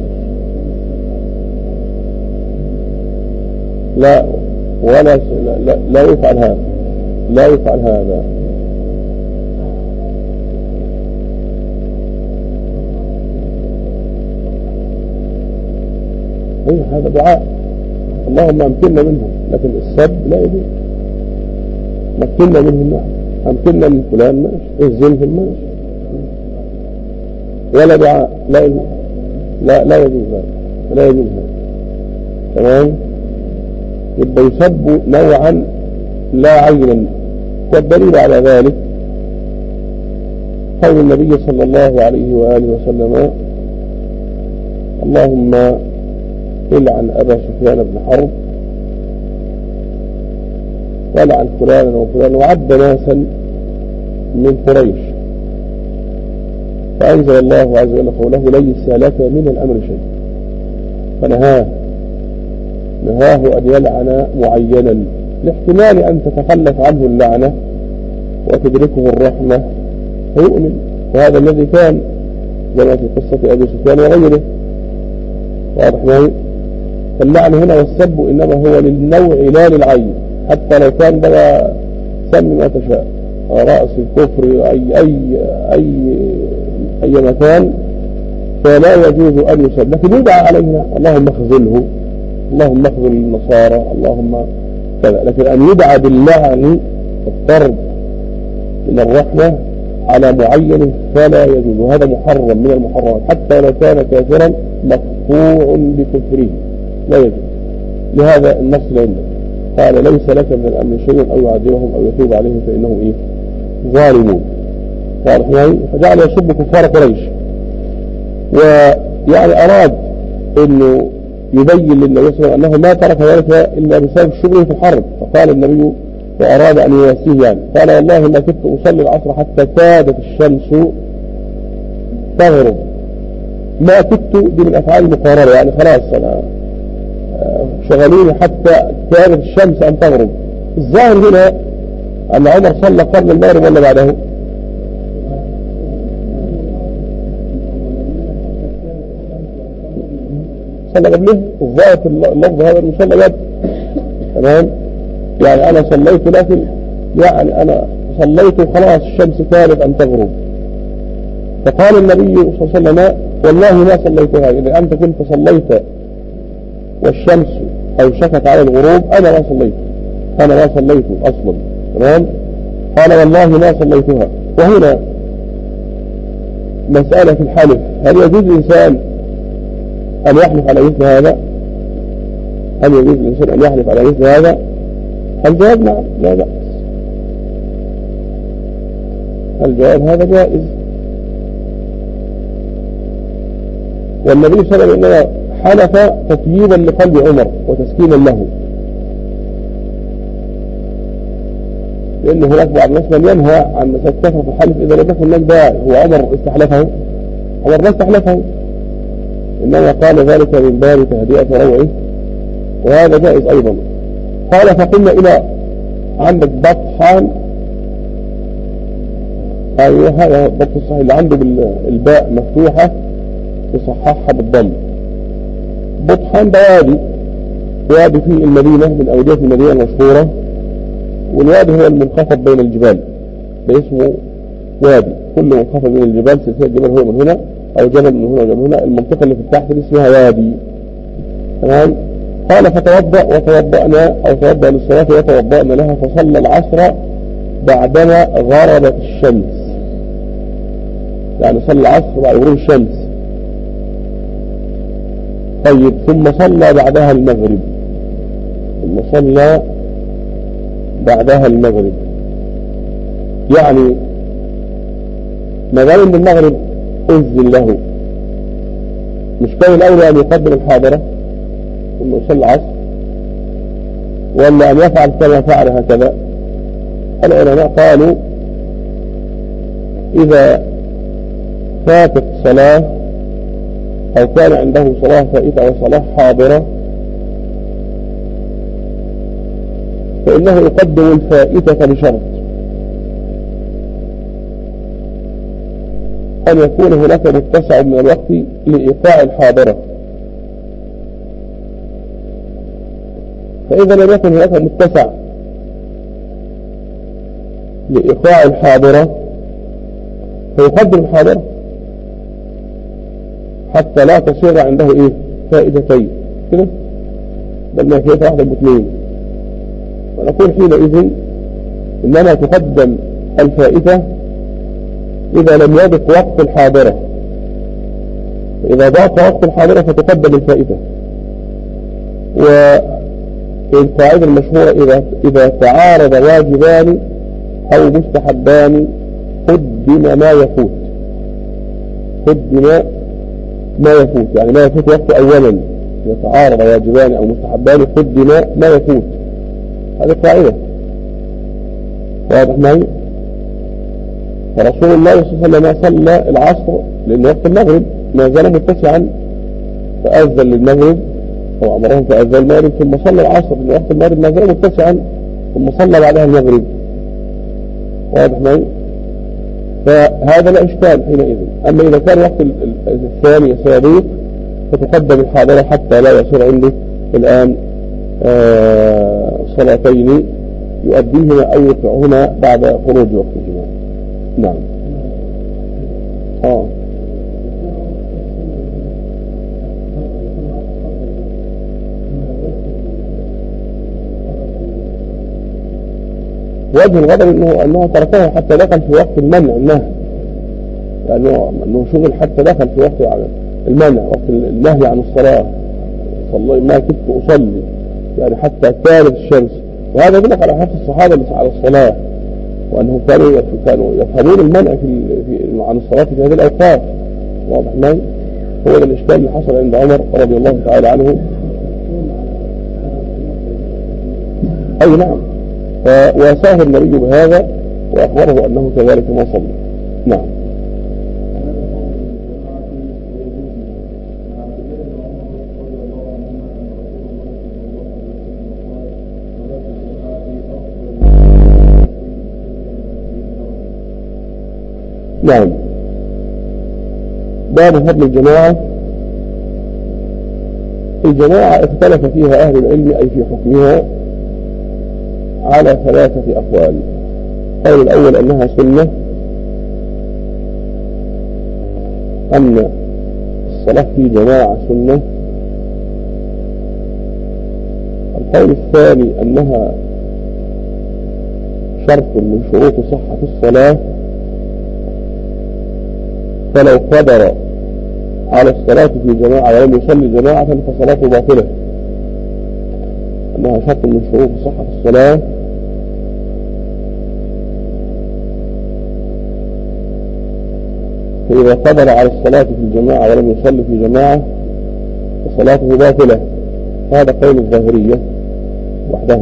لا ولا لا, لا يفعل هذا، لا يفعل هذا. ايه هذا دعاء، اللهم امكننا منهم، لكن السب لا يجوز. مكننا منهم نعم، امكننا من فلان ماشي، اهزمهم ماشي، ولا دعاء لا يجوز. لا لا يجوز هذا، لا يجوز هذا. تمام؟ يبقى يسب نوعا لا عينا. والدليل على ذلك قول النبي صلى الله عليه وآله وسلم: اللهم العن أبا سفيان بن حرب ولعن فلانا وفلانا، وعد ناسا من قريش. فأنزل الله عز وجل قوله: ليس لك من الأمر شيء. فنهاه نهاه أن يلعن معينا، لاحتمال أن تتخلف عنه اللعنة وتدركه الرحمة فيؤمن. وهذا الذي كان كما في قصة أبي سفيان وغيره. واضح معي؟ فاللعن هنا والسب إنما هو للنوع لا للعين، حتى لو كان بقى سم ما تشاء، رأس الكفر أي أي أي أي مكان، فلا يجوز أن يسب، لكن يدعى علينا: اللهم اخذله، اللهم اخذل النصارى، اللهم كذا. لكن أن يدعى باللعن الطرد من الرحمة على معين فلا يجوز، وهذا محرم من المحرمات، حتى لو كان كافرا مقطوع بكفره لا يجوز. لهذا النص عنده قال: ليس لك من الأمر شيء أو يعذبهم أو يتوب عليهم فإنهم إيه؟ ظالمون. واضح معي؟ فجعل يسب كفار قريش، ويعني أراد أنه يبين للنبي صلى الله عليه وسلم أنه ما ترك ذلك إلا بسبب شغله في الحرب. فقال النبي وأراد أن يواسيه يعني، قال: والله ما كنت أصلي العصر حتى كادت الشمس تغرب. ما كنت دي من أفعال المقارنة، يعني خلاص أنا شغلوني حتى كادت الشمس أن تغرب. الظاهر هنا أن عمر صلى قبل المغرب ولا بعده؟ صلى قبله. الظاهر في اللفظ هذا أنه صلى قبل. تمام؟ يعني أنا صليت، لكن يعني أنا صليت وخلاص الشمس كادت أن تغرب. فقال النبي صلى الله عليه وسلم: والله ما صليتها، إذا أنت كنت صليت والشمس أو شكت على الغروب أنا ما صليت، أنا ما صليت أصلا. تمام؟ قال: والله ما صليتها. وهنا مسألة في الحلف، هل يجوز الإنسان أن يحلف على مثل هذا؟ هل يجوز الإنسان أن يحلف على مثل هذا؟ الجواب نعم، لا بأس. الجواب هذا جائز. والنبي صلى الله عليه وسلم حلف تطييبا لقلب عمر وتسكينا له، لأن هناك بعض الناس من ينهى عن مسألة كثرة الحلف إذا لم يكن لك داعي. هو عمر استحلفه؟ عمر لا استحلفه، إنما قال ذلك من باب تهدئة روعه، وهذا جائز أيضا. قال: فقلنا إلى عندك بطحان، أيوه هذا الضبط الصحيح اللي عنده بالباء مفتوحة يصححها بالضم. بطحان ده وادي، وادي في المدينة من أودية المدينة المشهورة، والوادي هو المنخفض بين الجبال، ده اسمه وادي. كل منخفض بين الجبال، سلسلة جبل هو من هنا أو جبل من هنا وجبل من هنا، المنطقة اللي في التحت دي اسمها وادي. تمام؟ قال: فتوضأ وتوضأنا أو توضأ للصلاة وتوضأنا لها، فصلى العصر بعدما غربت الشمس، يعني صلى العصر بعد غروب الشمس. طيب، ثم صلى بعدها المغرب، ثم صلى بعدها المغرب، يعني ما دام ان المغرب أذن له مش كان الأولى أن يقدم الحاضرة ثم يصلي العصر، ولا أن يفعل كما فعل هكذا؟ العلماء قالوا إذا فاتت صلاة أو كان عنده صلاة فائتة وصلاة حاضرة فإنه يقدم الفائتة بشرط أن يكون هناك متسع من الوقت لإيقاع الحاضرة. فإذا لم يكن هناك متسع لإيقاع الحاضرة فيقدم الحاضرة حتى لا تصير عنده إيه فائدتين كده، بل ما فائدة واحدة باثنين. ونقول حينئذ إنما تقدم الفائدة إذا لم يضق وقت الحاضرة، فإذا ضاق وقت الحاضرة فتقدم الفائدة. والقاعدة المشهورة إذا إذا تعارض واجبان أو مستحبان قدم ما يفوت، قدم ما يفوت يعني ما يفوت وقته أولا. إذا تعارض واجبان أو مستحبان قدم ما يفوت، هذه القاعدة واضح معي؟ فرسول الله صلى الله عليه وسلم صلى العصر لأن وقت المغرب ما زال متسعا فأذن للمغرب أو أمرهم فأذن المغرب، ثم صلى العصر لأن وقت المغرب ما زال متسعا ثم صلى بعدها المغرب. واضح معي؟ فهذا لا إشكال حينئذ. أما إذا كان وقت الثاني سيضيق فتقدم الحاضرة حتى لا يصير عنده الآن آه صلاتين يؤديهما أو يقطعهما بعد خروج وقتهما. نعم. آه. وجه الغضب انه انه تركه حتى دخل في وقت المنع النهي، لانه انه شغل حتى دخل في وقت المنع وقت النهي عن الصلاه. صلى ما كنت اصلي يعني حتى كانت الشمس، وهذا يدل على حرص الصحابه على الصلاه وانهم كانوا كانوا يفهمون المنع في عن الصلاه في هذه الاوقات. واضح معي؟ هو ده الاشكال اللي حصل عند عمر رضي الله تعالى عنه. اي نعم، وواساه النبي بهذا وأخبره أنه كذلك ما صلى. نعم. نعم. باب فضل الجماعة. الجماعة اختلف فيها أهل العلم أي في حكمها على ثلاثة أقوال. القول الأول أنها سنة، أن الصلاة في جماعة سنة. القول الثاني أنها شرط من شروط صحة الصلاة، فلو قدر على الصلاة في جماعة ولم يصلي جماعة فصلاته باطلة، أنها شرط من شروط صحة الصلاة. فإذا قدر على الصلاة في الجماعة ولم يصلي في جماعة فصلاته باطلة. هذا قول الظاهرية وحده.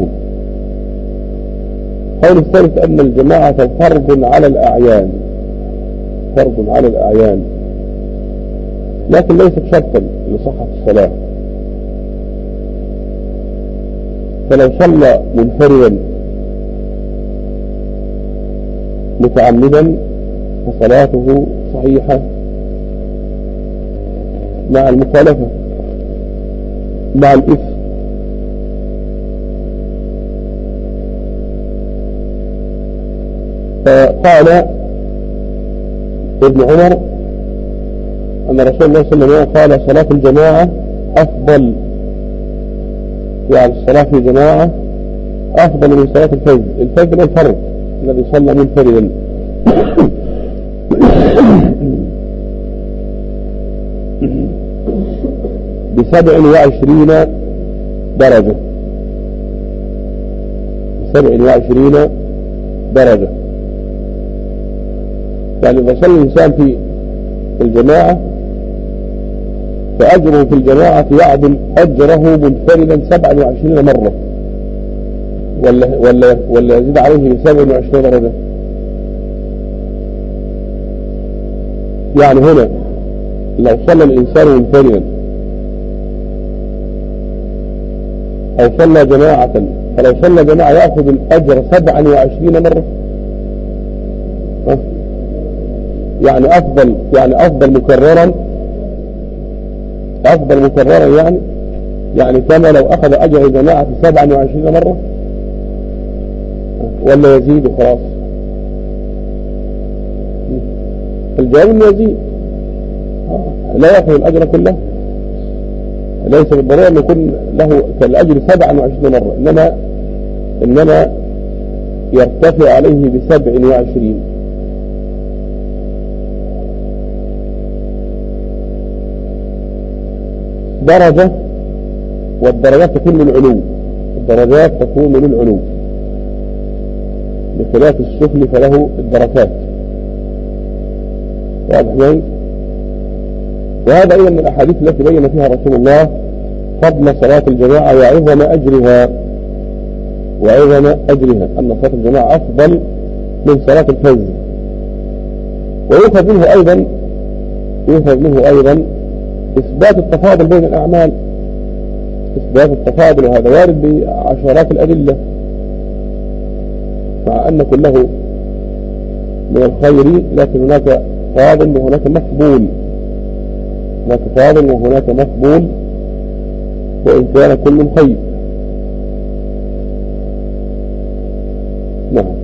قول الثالث أن الجماعة فرض على الأعيان، فرض على الأعيان لكن ليست شرطا لصحة الصلاة. فلو صلى منفردا متعمدا فصلاته صحيحة مع المخالفة مع الإثم. فقال ابن عمر أن رسول الله صلى الله عليه وسلم قال صلاة الجماعة أفضل، يعني الصلاة في جماعة أفضل من صلاة الفجر. الفجر الفرد الذي صلى منفردا. بسبع وعشرين درجة، بسبع وعشرين درجة. يعني إذا صلى الإنسان في الجماعة فأجره في الجماعة يعدل أجره منفردا سبعا وعشرين مرة، ولا ولا ولا يزيد عليه بسبع وعشرين درجة. يعني هنا لو صلى الإنسان منفردا أو صلى جماعة، فلو صلى جماعة يأخذ الأجر سبعا وعشرين مرة. يعني أفضل يعني أفضل مكررا أفضل مكررا يعني يعني كما لو أخذ أجر الجماعة سبعا وعشرين مرة، ولا يزيد وخلاص؟ الجواب انه يزيد، لا يأخذ الأجر كله، ليس بالضرورة أن يكون له كالأجر سبعا وعشرين مرة، إنما إنما يرتفع عليه بسبع وعشرين. درجة، والدرجات تكون للعلو، الدرجات تكون للعلو بخلاف السفل فله الدركات. واضح معي؟ وهذا أيضا من الأحاديث التي بين فيها رسول الله فضل صلاة الجماعة وعظم أجرها وعظم أجرها أن صلاة الجماعة أفضل من صلاة الفجر. ويؤخذ منه أيضا يؤخذ منه أيضا إثبات التفاضل بين الأعمال، إثبات التفاضل، وهذا وارد بعشرات الأدلة، مع أن كله من الخير، لكن هناك فاضل وهناك مفضول، هناك فاضل وهناك مفضول، وإن كان كل خير. نعم.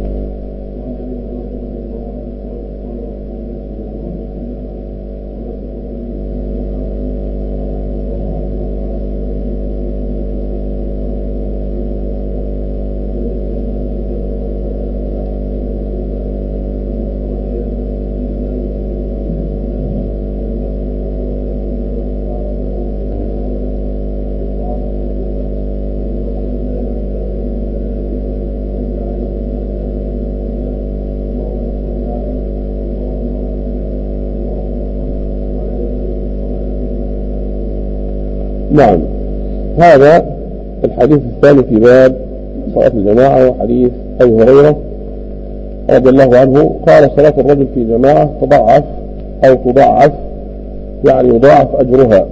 نعم. هذا الحديث الثاني في باب صلاة الجماعة، وحديث أبي هريرة رضي الله عنه قال: صلاة الرجل في جماعة تضعف أو تضعف، يعني يضاعف أجرها.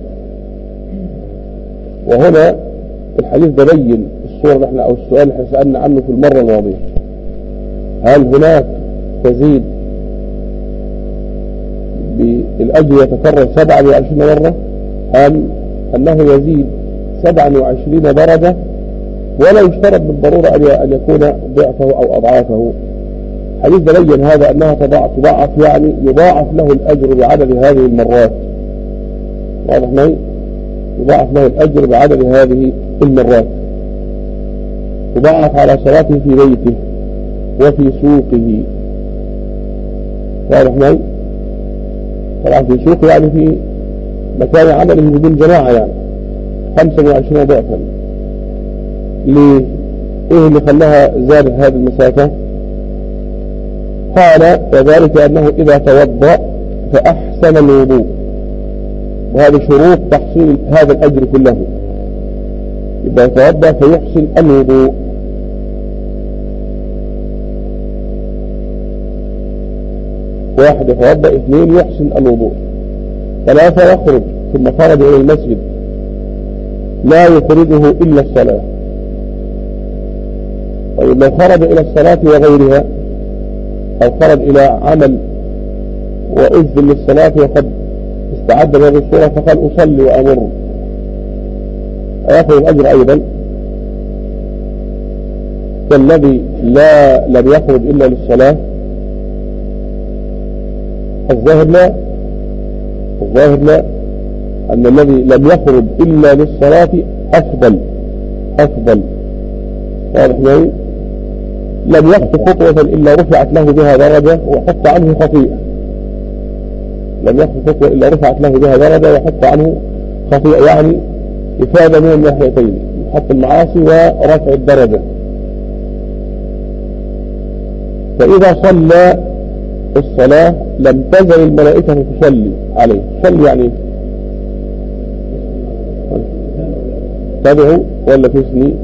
وهنا الحديث ده بين الصورة نحن أو السؤال اللي احنا سألنا عنه في المرة الماضية، هل هناك تزيد بالأجر يتكرر سبعة وعشرين مرة، أم أنه يزيد سبعا وعشرين درجة ولا يشترط بالضرورة أن يكون ضعفه أو أضعافه؟ حديث بين هذا أنها تضاعف، يعني يضاعف له الأجر بعدد هذه المرات. واضح معي؟ يضاعف له الأجر بعدد هذه المرات، يضاعف على صلاته في بيته وفي سوقه. واضح معي؟ طبعا في سوقه يعني في مكان عمله بدون جماعة، يعني خمسة وعشرين ضعفا. ليه؟ ايه اللي خلاها زادت هذه المسافة؟ قال: وذلك أنه إذا توضأ فأحسن الوضوء، وهذه شروط تحصيل هذا الأجر كله. إذا توضأ فيحسن الوضوء، واحد يتوضأ، اثنين يحسن الوضوء، ثلاثة يخرج ثم خرج إلى المسجد لا يخرجه إلا الصلاة. طيب لو خرج إلى الصلاة وغيرها، أو خرج إلى عمل وأذن للصلاة وقد استعد بهذه الصورة فقال أصلي وأمر، أيأخذ الأجر أيضا كالذي لا لم يخرج إلا للصلاة؟ الظاهر لا، الظاهر لا، أن الذي لم يخرج إلا للصلاة أفضل أفضل. واضح معي؟ لم يخطو خطوة إلا رفعت له بها درجة وحط عنه خطيئة، لم يخطو خطوة إلا رفعت له بها درجة وحط عنه خطيئة، يعني إفادة من الناحيتين، حط المعاصي ورفع الدرجة. فإذا صلى الصلاة لم تزل الملائكة تصلي عليه. تصلي يعني تدعو ولا تثني؟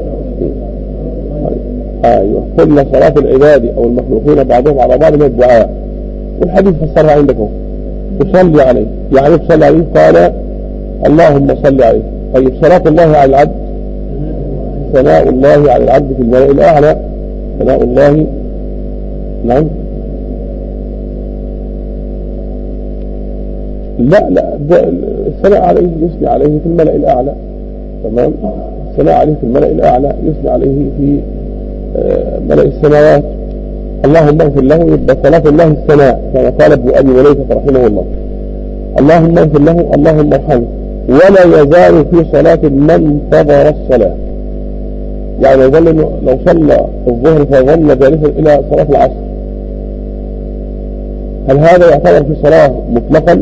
ايوه، كل صلاة العباد او المخلوقين بعضهم على بعض من الدعاء، والحديث فسرها عندكم. تصلي عليه يعني تصلي عليه، قال اللهم صل عليه. طيب صلاة الله على العبد ثناء الله على العبد في الملأ الأعلى، ثناء الله. نعم لا لا الثناء عليه يثني عليه في الملأ الأعلى، تمام. الثناء عليه في الملأ الأعلى يثني عليه في ملأ السماوات. اللهم اغفر له، يبقى صلاة الله الثناء كما قال ابن أبي مليكة رحمه الله. اللهم اغفر له، اللهم ارحمه. ولا يزال في صلاة من انتظر الصلاة، يعني يظل لو صلى الظهر فظل جالسا إلى صلاة العصر، هل هذا يعتبر في صلاة مطلقا؟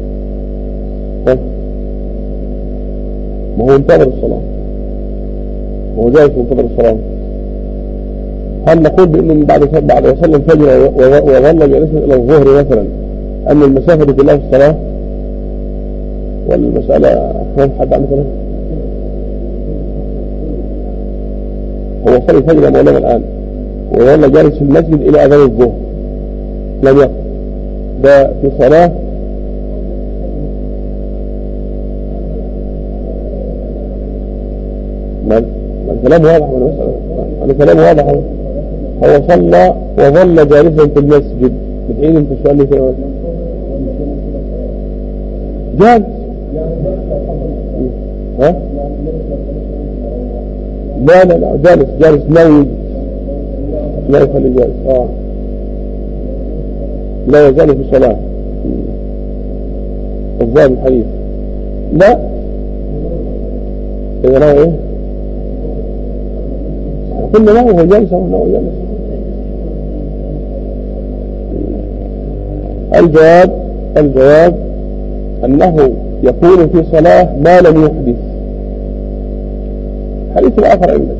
ما هو انتظر الصلاة، وهو جالس ينتظر الصلاة. هل نقول بأنه من بعد بعد وصلى الفجر وظل جالسا إلى الظهر مثلا أن المسافة كلها في الصلاة، ولا المسألة حد عنه كلام؟ هو صلى الفجر يا مولانا الآن وظل جالس في المسجد إلى أذان الظهر لم يقف، ده في صلاة ما الكلام واضح ولا مسألة؟ أنا كلام واضح. هو صلى وظل جالسا في المسجد، بتعيد انت السؤال لي كده جالس. ها؟ لا لا لا جالس جالس ناوي، لا يخلي جالس. اه لا يزال في الصلاة الظاهر الحديث. لا إذا نوى إيه؟ كل نوى هو جالس أو نوى جالس. الجواب الجواب أنه يكون في صلاة ما لم يحدث. الحديث الآخر عندك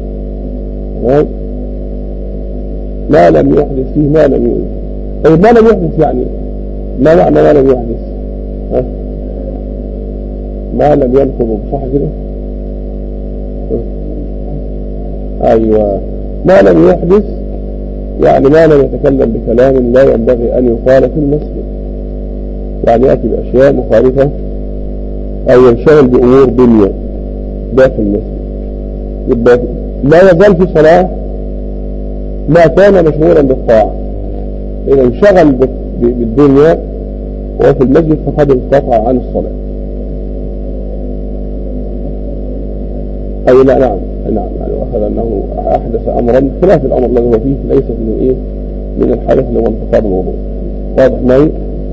ما لم يحدث فيه ما لم يحدث. طيب ما لم يحدث يعني ما معنى ما لم يحدث؟ ها؟ ما لم ينقض، صح كده؟ أيوة، ما لم يحدث يعني ما لم يتكلم بكلام لا ينبغي أن يقال في المسجد، يعني يأتي بأشياء مخالفة أو ينشغل بأمور دنيا داخل المسجد. يبقى لا يزال في صلاة ما كان مشغولا بالطاعة. إذا انشغل بالدنيا وفي المسجد فقد انقطع عن الصلاة. أي لا نعم نعم يعني أخذ أنه أحدث أمرا خلاف الأمر الذي هو فيه، ليس من إيه من الحدث اللي هو انتقاض الوضوء. واضح معي؟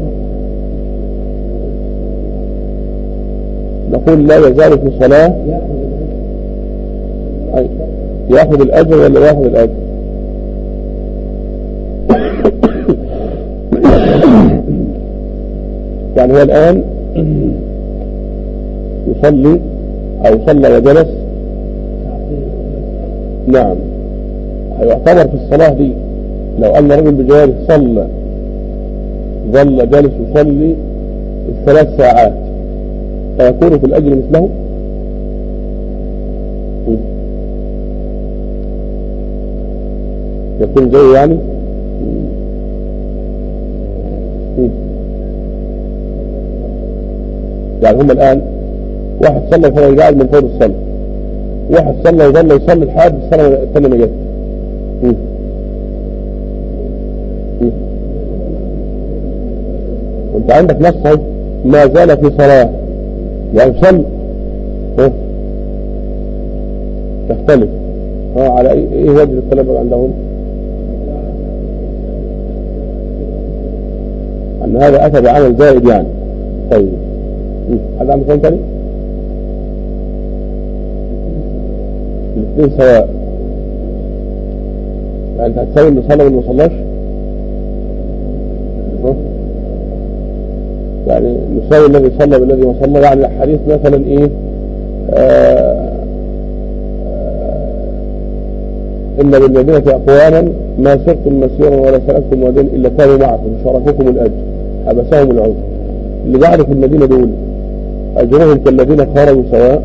نقول لا يزال في صلاة أي يأخذ الأجر ولا يأخذ الأجر؟ يعني هو الآن يصلي أو صلى وجلس، نعم هيعتبر في الصلاة دي لو أن رجل بجواره صلى ظل جالس يصلي الثلاث ساعات فيكون في الأجر مثله؟ يكون زي يعني يعني هم الآن واحد صلى وهو قاعد من فوق الصلاة، واحد صلى وظل يصلي لحد الصلاة الثانية ما جت، وانت عندك نص ما زال في صلاة يعني صل تختلف. ها على ايه, إيه وجه الاختلاف عندهم؟ ان هذا اتى بعمل زائد يعني. طيب هذا عم مثال تاني؟ الاثنين سواء، يعني انت هتساوي اللي صلى واللي ما صلاش؟ يعني نساوي الذي صلى بالذي ما صلى. يعني الحديث مثلا ايه آه إن بالمدينة أقواما ما سرتم مسيرا ولا سلكتم واديا إلا كانوا معكم شاركوكم الأجر حبسهم العذر. اللي قعدوا في المدينة دول أجرهم كالذين خرجوا سواء.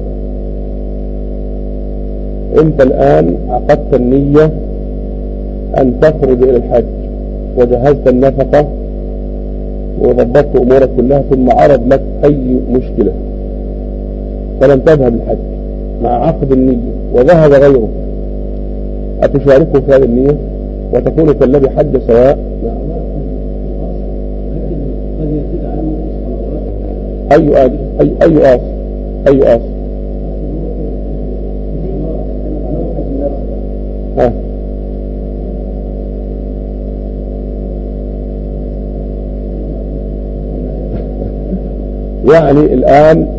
أنت الآن عقدت النية أن تخرج إلى الحج وجهزت النفقة وضبطت أمورك كلها، ثم عرض لك أي مشكلة فلم تذهب الحج مع عقد النية وذهب غيره، أتشاركه في هذه النية وتكون كالذي حج سواء؟ أي آج أي أي آس أي آس ها يعني الآن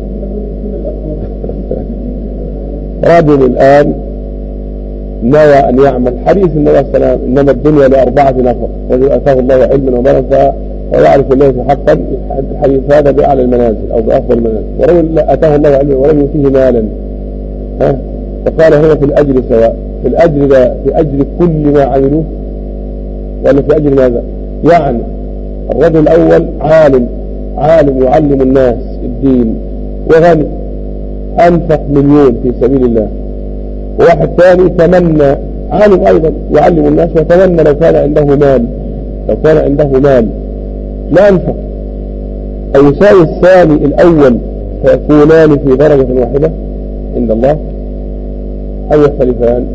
رجل الآن نوى أن يعمل حديث النبي صلى الله عليه وسلم إنما الدنيا لأربعة نفر، رجل أتاه الله علما ومالا ويعرف الله حقا، الحديث هذا بأعلى المنازل أو بأفضل المنازل، ورجل أتاه الله علما ولم يؤتيه مالا ها فقال هنا في الأجر سواء. في الأجر ده في أجر كل ما عملوه ولا في أجر ماذا؟ يعني الرجل الأول عالم عالم يعلم الناس الدين وغني أنفق مليون في سبيل الله، وواحد ثاني تمنى عالم أيضا يعلم الناس وتمنى لو كان عنده مال لو كان عنده مال لا أنفق، أيساوي الثاني الأول فيكونان في درجة واحدة عند الله أو يختلفان؟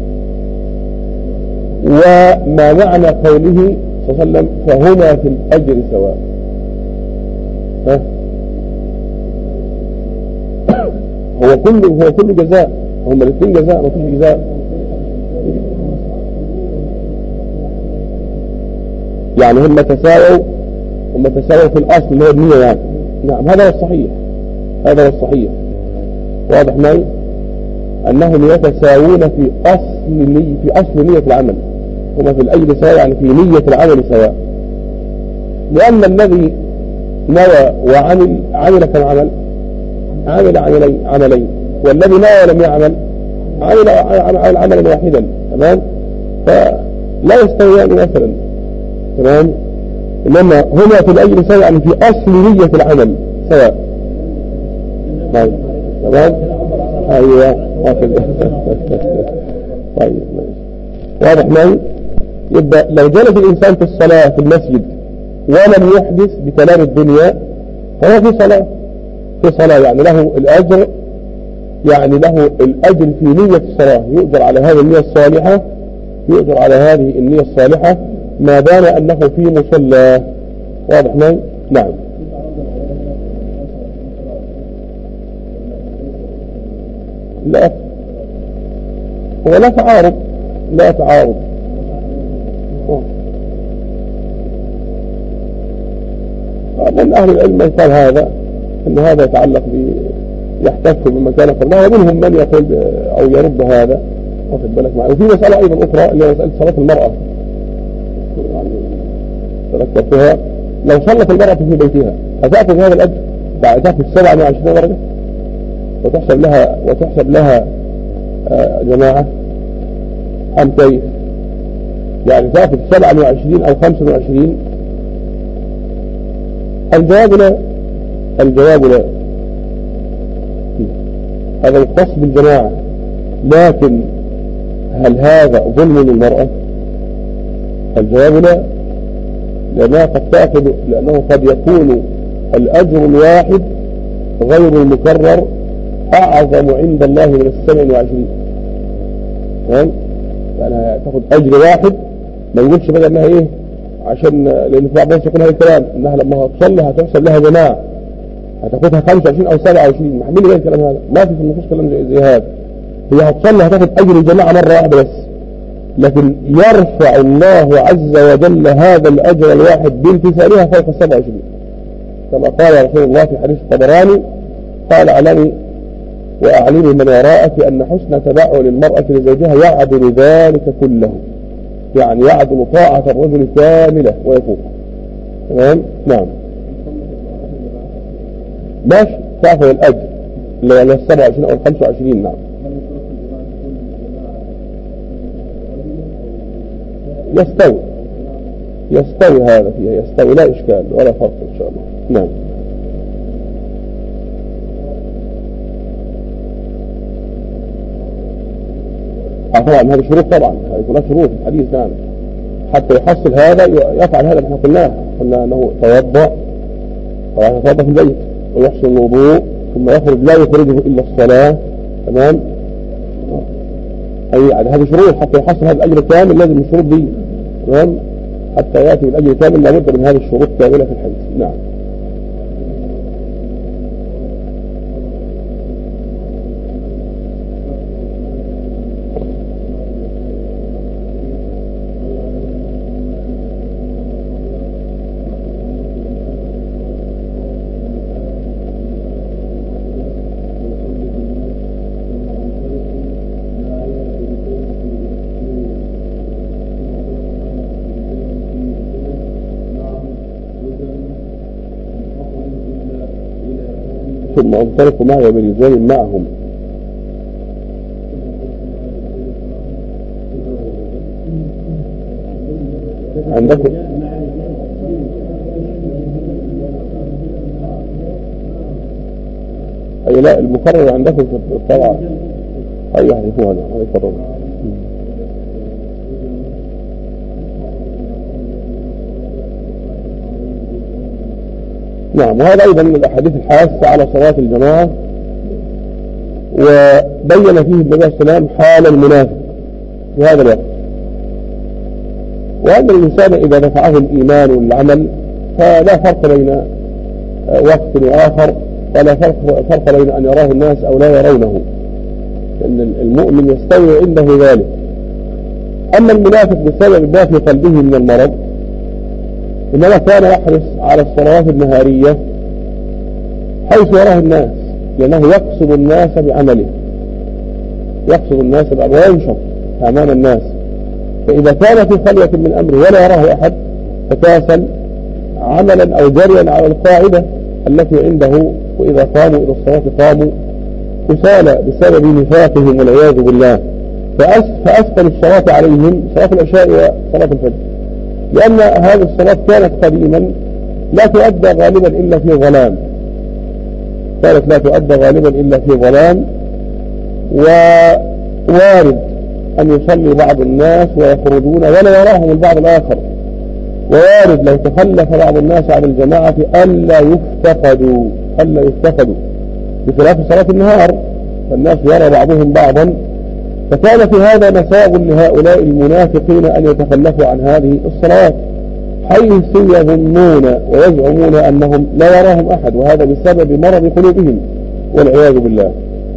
وما معنى قوله صلى الله عليه وسلم فهما في الأجر سواء؟ ها هو كله هو كله جزاء، هما الاثنين جزاء ما فيش جزاء. يعني هم تساووا هم تساووا في الأصل اللي هو النية يعني. نعم هذا هو الصحيح هذا هو الصحيح واضح معي أنهم يتساوون في أصل نية في أصل نية العمل، هما في الأجر سواء يعني في نية العمل سواء، لأن الذي نوى وعمل عمل كم عمل؟ عمل عملين عملين والذي نوى ولم يعمل عمل عمل عملا واحدا. تمام؟ فلا يستويان مثلا. تمام؟ إنما هما في الأجر سواء يعني في أصل نية العمل سواء. طيب تمام؟ أيوة هكذا. طيب ماشي واضح معي. يبقى لو جلس الإنسان في الصلاة في المسجد ولم يحدث بكلام الدنيا فهو في صلاة في صلاة يعني له الأجر يعني له الأجر في نية الصلاة، يؤجر على هذه النية الصالحة يؤجر على هذه النية الصالحة ما دام أنه في مصلى. واضح معي؟ نعم. لا هو لا تعارض لا تعارض من أهل العلم من قال هذا أن هذا يتعلق ب يحتف بمكان قبلها، ومنهم من يقول أو يرد هذا. واخد بالك معي. وفي مسألة أيضا أخرى اللي هي مسألة صلاة المرأة يعني تذكرتها. لو صلت المرأة في بيتها هتأخذ هذا الأجر بعد تأخذ سبعة وعشرين درجة وتحسب لها وتحسب لها آه جماعة أم كيف؟ يعني تأخذ سبعة وعشرين أو خمسة وعشرين؟ الجواب لا الجواب لا هذا يختص بالجماعة، لكن هل هذا ظلم للمرأة؟ الجواب لا، لأنها قد تأخذ لأنه قد يكون الأجر الواحد غير المكرر أعظم عند الله من السبع وعشرين. تمام؟ يعني تأخذ أجر واحد ما يقولش بقى أنها إيه عشان لأن في بعض الناس يقول هذا الكلام أنها لما هتصلي هتحسب لها جماعة هتاخدها خمسة وعشرين أو سبعة وعشرين. محمل لي الكلام هذا؟ ما في في النصوص كلام زي, زي هذا. هي هتصلي هتاخد أجر الجماعة مرة واحدة بس، لكن يرفع الله عز وجل هذا الأجر الواحد بامتثالها فوق السبعة وعشرين، كما قال رسول الله في حديث الطبراني قال اعلمي وأعلمي من وراءك أن حسن تبعل المرأة لزوجها يعدل ذلك كله، يعني يعدل طاعة الرجل كاملة ويفوق. تمام؟ نعم ماشي تأخذ الأجر اللي هو السبعة وعشرين أو الخمسة وعشرين. نعم يستوي يستوي هذا فيها يستوي، لا إشكال ولا فرق إن شاء الله. نعم. طبعا هذه شروط، طبعا هذه شروط الحديث. نعم. حتى يحصل هذا يفعل هذا احنا قلناه، قلنا أنه توضأ، طبعا يتوضأ في البيت ويحسن الوضوء ثم يخرج لا يخرجه إلا الصلاة. تمام. أي يعني هذه شروط حتى يحصل هذا الأجر الكامل، لازم الشروط دي. تمام. حتى يأتي بالأجر الكامل لابد من هذه الشروط كاملة في الحديث. نعم. ثم انطلقوا معي برجال معهم. عندكم أي لا المكرر عندكم في الطبعة أي يحذفوها هذا يكرر. نعم. وهذا أيضا من الأحاديث الحاثة على صلاة الجماعة، وبين فيه النبي صلى الله عليه وسلم حال المنافق في هذا الوقت، وأن الإنسان إذا دفعه الإيمان والعمل فلا فرق بين وقت وآخر، ولا فرق, فرق بين أن يراه الناس أو لا يرونه، لأن المؤمن يستوي عنده ذلك. أما المنافق بسبب ما في قلبه من المرض إنما كان يحرص على الصلوات النهارية حيث يراه الناس، لأنه يقصد الناس بعمله، يقصد الناس بعمله وينشط أمام الناس. فإذا كان في خلوة من أمره ولا يراه أحد فتاسل عملا أو جريا على القاعدة التي عنده، وإذا قاموا إلى الصلاة قاموا كسالى بسبب نفاقهم والعياذ بالله. فأسفل الصلاة عليهم صلاة العشاء وصلاة الفجر، لأن هذه الصلاة كانت قديما لا تؤدى غالبا إلا في ظلام، كانت لا تؤدى غالبا إلا في ظلام، ووارد أن يصلي بعض الناس ويخرجون ولا يراهم البعض الآخر، ووارد لو تخلف بعض الناس عن الجماعة ألا يفتقدوا ألا يفتقدوا بخلاف صلاة النهار فالناس يرى بعضهم بعضا. فكان في هذا مساغ لهؤلاء المنافقين أن يتخلفوا عن هذه الصلاة، حيث يظنون ويزعمون أنهم لا يراهم أحد، وهذا بسبب مرض قلوبهم والعياذ بالله.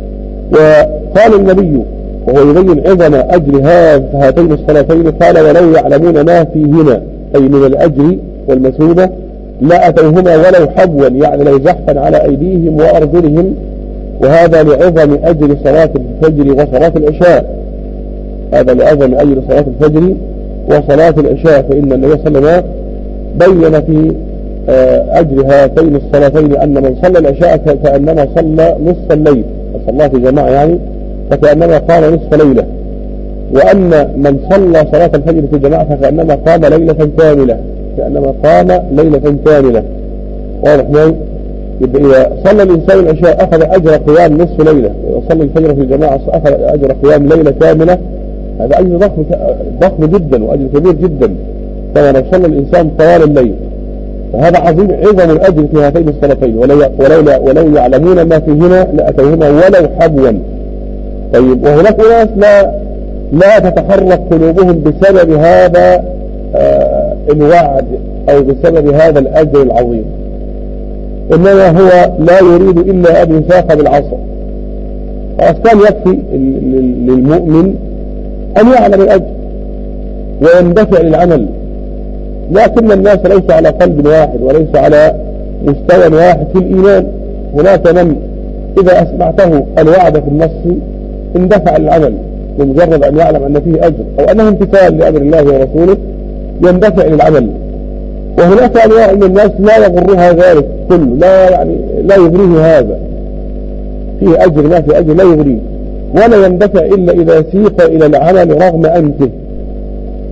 وقال النبي وهو يبين عظم أجر هاتين الصلاتين قال: ولو يعلمون ما فيهما أي من الأجر والمثوبة لا أتوهما ولو حبوا، يعني لو زحفا على أيديهم وأرجلهم، وهذا لعظم أجر صلاة الفجر وصلاة العشاء، هذا لعظم أجر صلاة الفجر وصلاة العشاء. فإن النبي صلى الله عليه وسلم بين في أجر هاتين الصلاتين أن من صلى العشاء كأنما صلى نصف الليل، صلى في جماعة يعني فكأنما قام نصف ليلة، وأن من صلى صلاة الفجر في جماعة فكأنما قام ليلة كاملة، كأنما قام ليلة كاملة. واضح معي؟ يبقى إذا صلى الإنسان العشاء أخذ أجر قيام نصف ليلة، وإذا صلى الفجر في الجماعة أخذ أجر قيام ليلة كاملة. هذا أجر ضخم ضخم جدا وأجر كبير جدا، كما لو صلى الإنسان طوال الليل. فهذا عظيم عظم الأجر في هاتين الصلاتين، ولو, ولو, ولو يعلمون ما فيهما لأتوهما ولو حبوا. طيب، وهناك ناس لا لا تتحرك قلوبهم بسبب هذا آه الوعد أو بسبب هذا الأجر العظيم، إنما هو لا يريد إلا أن يساق بالعصا. خلاص كان يكفي للمؤمن أن يعلم الأجر ويندفع للعمل، لكن الناس ليس على قلب واحد وليس على مستوى واحد في الإيمان. هناك من إذا أسمعته الوعد في النص اندفع للعمل بمجرد أن يعلم أن فيه أجر أو أنه امتثال لأمر الله ورسوله يندفع للعمل. وهناك أنواع من الناس لا يغرها ذلك كله، لا يعني لا يغريه هذا، فيه أجر ما في أجر لا يغريه، ولا يندفع إلا إذا سيق إلى العمل رغم أنفه.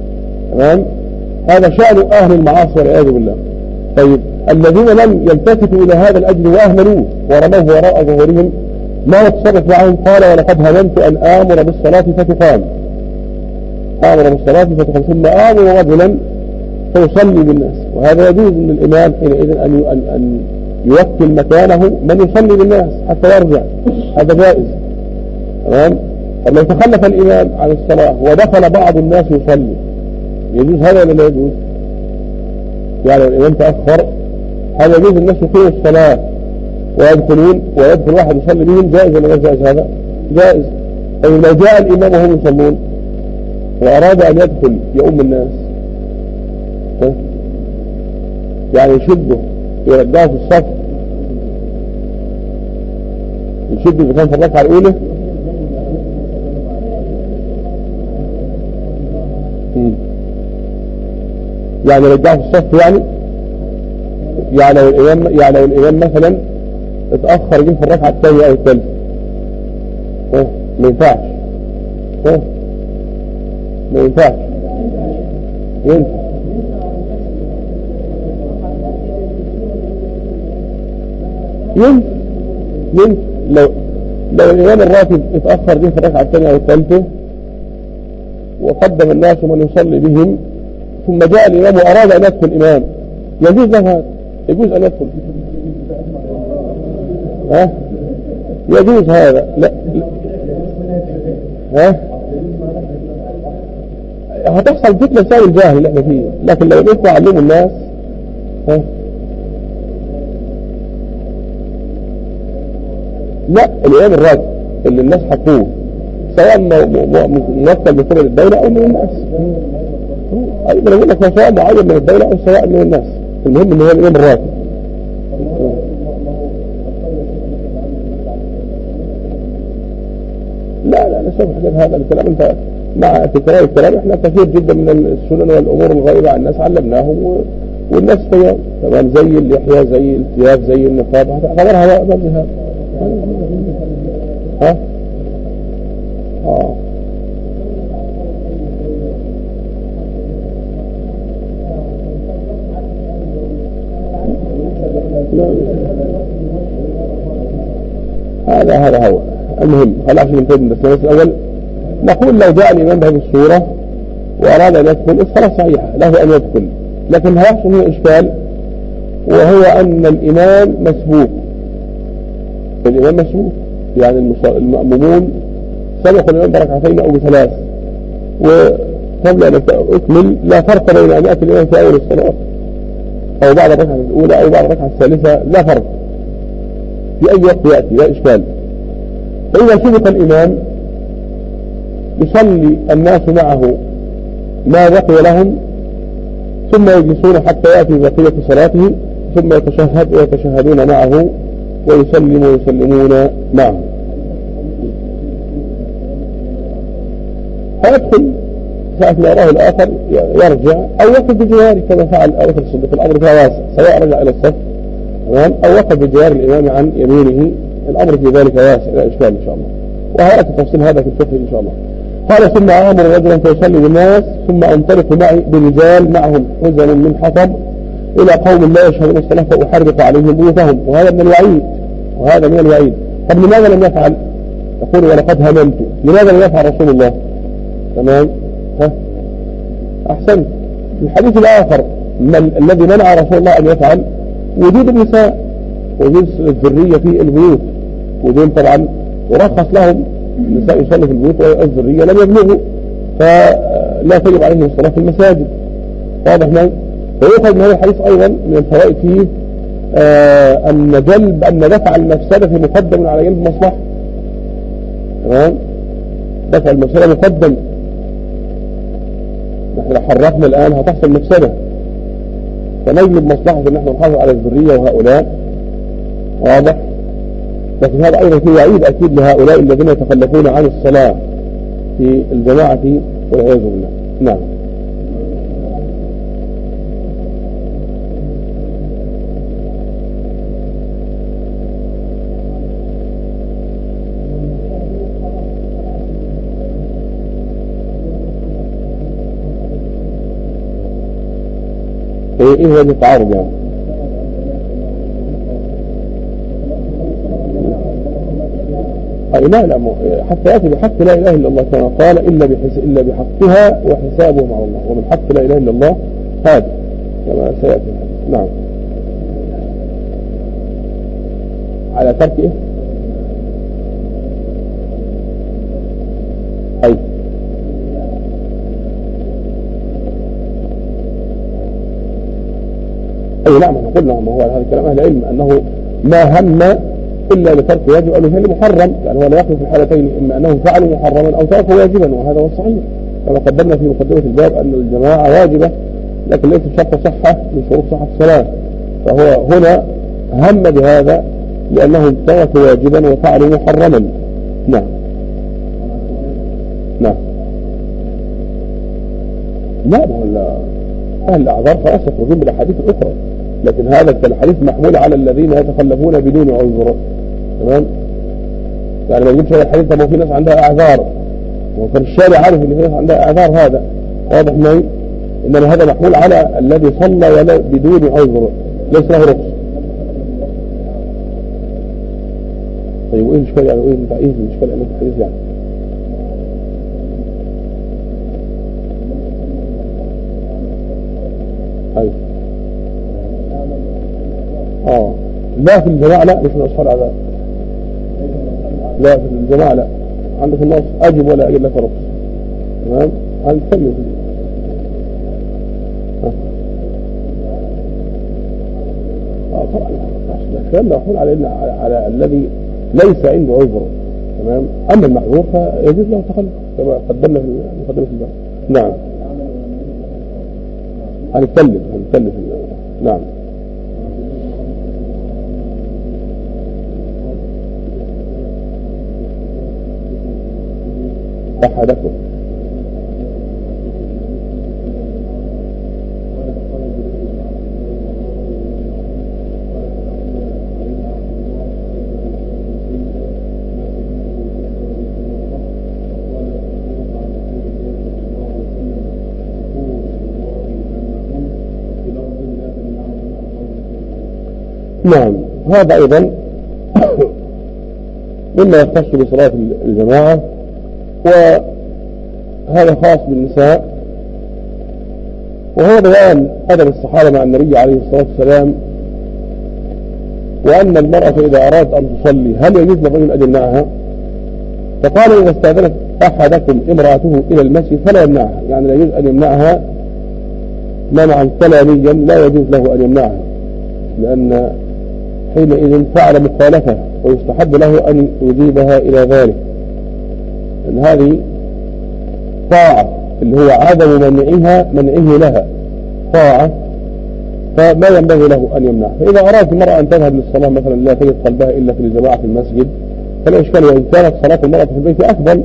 تمام؟ هذا شأن أهل المعاصي والعياذ بالله. طيب الذين لم يلتفتوا إلى هذا الأجر وأهملوه ورموه وراء ظهورهم ما يتصرف معهم؟ قال ولقد هممت أن آمر بالصلاة فتقام، آمر بالصلاة فتقام ثم آمر رجلا فيصلي بالناس. وهذا يجوز من الإمام حينئذ أن أن أن يوكل مكانه من يصلي بالناس حتى يرجع، هذا جائز. تمام؟ طب لو تخلف الإمام عن الصلاة ودخل بعض الناس يصلي، يجوز هذا ولا لا يجوز؟ يعني الإمام تأخر، هذا يجوز الناس يقيموا الصلاة ويدخلون ويدخل واحد يصلي بهم، جائز ولا لا جائز؟ هذا جائز. طيب لو جاء الإمام وهم يصلون وأراد أن يدخل يؤم الناس، ها؟ يعني يشده يرجعه في الصف، يشده إذا كان في الركعة الأولى، يعني يرجعه في الصف، يعني يعني لو الإمام يعني لو الإمام مثلا اتأخر يجي في الركعة الثانية أو الثالثة، ها؟ ما ينفعش، ها؟ ما ينفعش، ينفع ينفع ينفع لو لو الإمام الراتب اتأخر به في الركعة الثانية أو الثالثة وقدم الناس من يصلي بهم، ثم جاء الإمام وأراد أن يدخل الإمام، يجوز له هذا، يجوز أن يدخل، ها؟ يجوز هذا، لا, لا. ها؟ هتحصل فتنة ساوي الجاهل اللي احنا فيه، لكن لو الإخوة علموا الناس، ها؟ لا، الإمام الراجل اللي الناس حطوه سواء موكل من قبل الدولة أو من الناس، أيضا أقول لك سواء معين من الدولة أو سواء من الناس، المهم إن هو الإمام الراجل. لا لا لا سمح لك هذا الكلام، أنت مع تكرار الكلام احنا كثير جدا من السنن والأمور الغائبة عن الناس علمناهم والناس تمام تمام، زي اللحية زي الثياب زي النقاب، اعتبرها مذهب. ها؟ اه هذا هذا هو المهم. خلاص ننتهي من الدرس الأول. نقول لو جاء الإمام بهذه الصورة وأراد أن يدخل الصلاة صحيحة له أن يدخل، لكن هيحصل هنا إشكال، وهو أن الإمام مسبوق، الإمام مسبوق يعني المأمومون سبق الإمام بركعتين أو بثلاث، وقبل أن أكمل لا فرق بين أن يأتي الإمام في أول الصلاة أو بعد الركعة الأولى أو بعد الركعة الثالثة، لا فرق في أي وقت يأتي، لا إشكال. فإذا سبق الإمام يصلي الناس معه ما بقي لهم، ثم يجلسون حتى يأتي بقية صلاته، ثم يتشهد ويتشهدون معه ويسلم ويسلمون معه، فيدخل ساعة ما يراه الآخر يرجع أو يقف بجواره كما فعل أبو بكر الصديق، الأمر فيها واسع، سواء رجع إلى الصف تمام أو وقف بجوار الإمام عن يمينه، الأمر في ذلك واسع لا إشكال إن شاء الله، وهيأتي تفصيل هذا في الفقه إن شاء الله. قال ثم آمر رجلا فيصلي بالناس ثم أنطلق معي برجال معهم حزن من حطب إلى قوم لا يشهدون الصلاة فأحرق عليهم بيوتهم، وهذا من الوعيد، وهذا من الوعيد. طب لماذا لم يفعل؟ يقول ولقد هممت، لماذا لم يفعل رسول الله؟ تمام؟ ها؟ أحسنت. الحديث الآخر من الذي منع رسول الله أن يفعل وجود النساء، وجود الذرية في البيوت، ودول طبعا ورخص لهم النساء يصلوا في البيوت والذرية لم يبلغوا، فلا تجب عليهم الصلاة في المساجد. واضح معي؟ ويؤخذ من هذا الحديث أيضا من الفوائد فيه آه أن جلب أن دفع المفسدة مقدم على جلب المصلحة. تمام؟ دفع المفسدة مقدم. نحن لو حرفنا الآن هتحصل مفسدة، فنجلب مصلحة أن نحن نحافظ على الذرية وهؤلاء. واضح؟ لكن هذا أيضا فيه وعيد أكيد لهؤلاء الذين يتخلفون عن الصلاة في الجماعة والعياذ بالله. نعم. ايه ايه وجه التعارض يعني؟ أي لا لا حتى يأتي بحق لا إله إلا الله كما قال إلا بحس إلا بحقها وحسابهم على الله، ومن حق لا إله إلا الله هذا كما سيأتي الحديث. نعم. على ترك إيه؟ أي أي نعم قلنا ما هو هذا كلام أهل العلم أنه ما هم إلا لترك واجب أو لفعل محرم، يعني هو لا يخلو في الحالتين، إما أنه فعل محرما أو ترك واجبا، وهذا هو الصحيح كما قدمنا في مقدمة الباب أن الجماعة واجبة لكن ليس شرط صحة من شروط صحة الصلاة، فهو هنا هم بهذا لأنه ترك واجبا وفعل محرما. نعم نعم لا ما أهل الأعذار خلاص يخرجون بالأحاديث الأخرى، لكن هذا الحديث محمول على الذين يتخلفون بدون عذر. تمام؟ يعني ما يجيبش هذا الحديث طب في ناس عندها أعذار، وكان الشارع عارف ان في ناس عندها أعذار، هذا واضح معي، إنما هذا محمول على الذي صلى ولا بدون عذر ليس له رخص. طيب وإيه الإشكال يعني؟ وإيه إيه الإشكال يعني في الحديث يعني؟ أيوه اه لا في الجماعة لا، مش من أصحاب العذاب، لا في الجماعة لا، عندك النص أجب ولا أجب لك رخص. تمام؟ هنتكلم في اه طبعا الكلام ده يحول على على, على الذي ليس عنده عذر. تمام؟ أما المعذور فيجوز له التخلف كما قدمنا في مقدمة الباب. نعم هنتكلم هنتكلم في نعم أحدكم نعم. هذا أيضا مما يختص بصلاة الجماعة، وهذا خاص بالنساء، وهو بيان أدب الصحابة مع النبي عليه الصلاة والسلام، وأن المرأة إذا أرادت أن تصلي هل يجوز للرجل أن يمنعها؟ فقال إذا استأذنت أحدكم امرأته إلى المسجد فلا يمنعها، يعني لا يجوز أن يمنعها منعا كلاميا، لا يجوز له أن يمنعها، لأن حينئذ فعل مخالفة ويستحب له أن يجيبها إلى ذلك، لأن هذه طاعة اللي هو عدم منعها منعه لها طاعة، فما ينبغي له أن يمنعها. فإذا أرادت المرأة أن تذهب للصلاة مثلا لا تجد قلبها إلا في الجماعة في المسجد فلا إشكال، وإن كانت صلاة المرأة في البيت أفضل،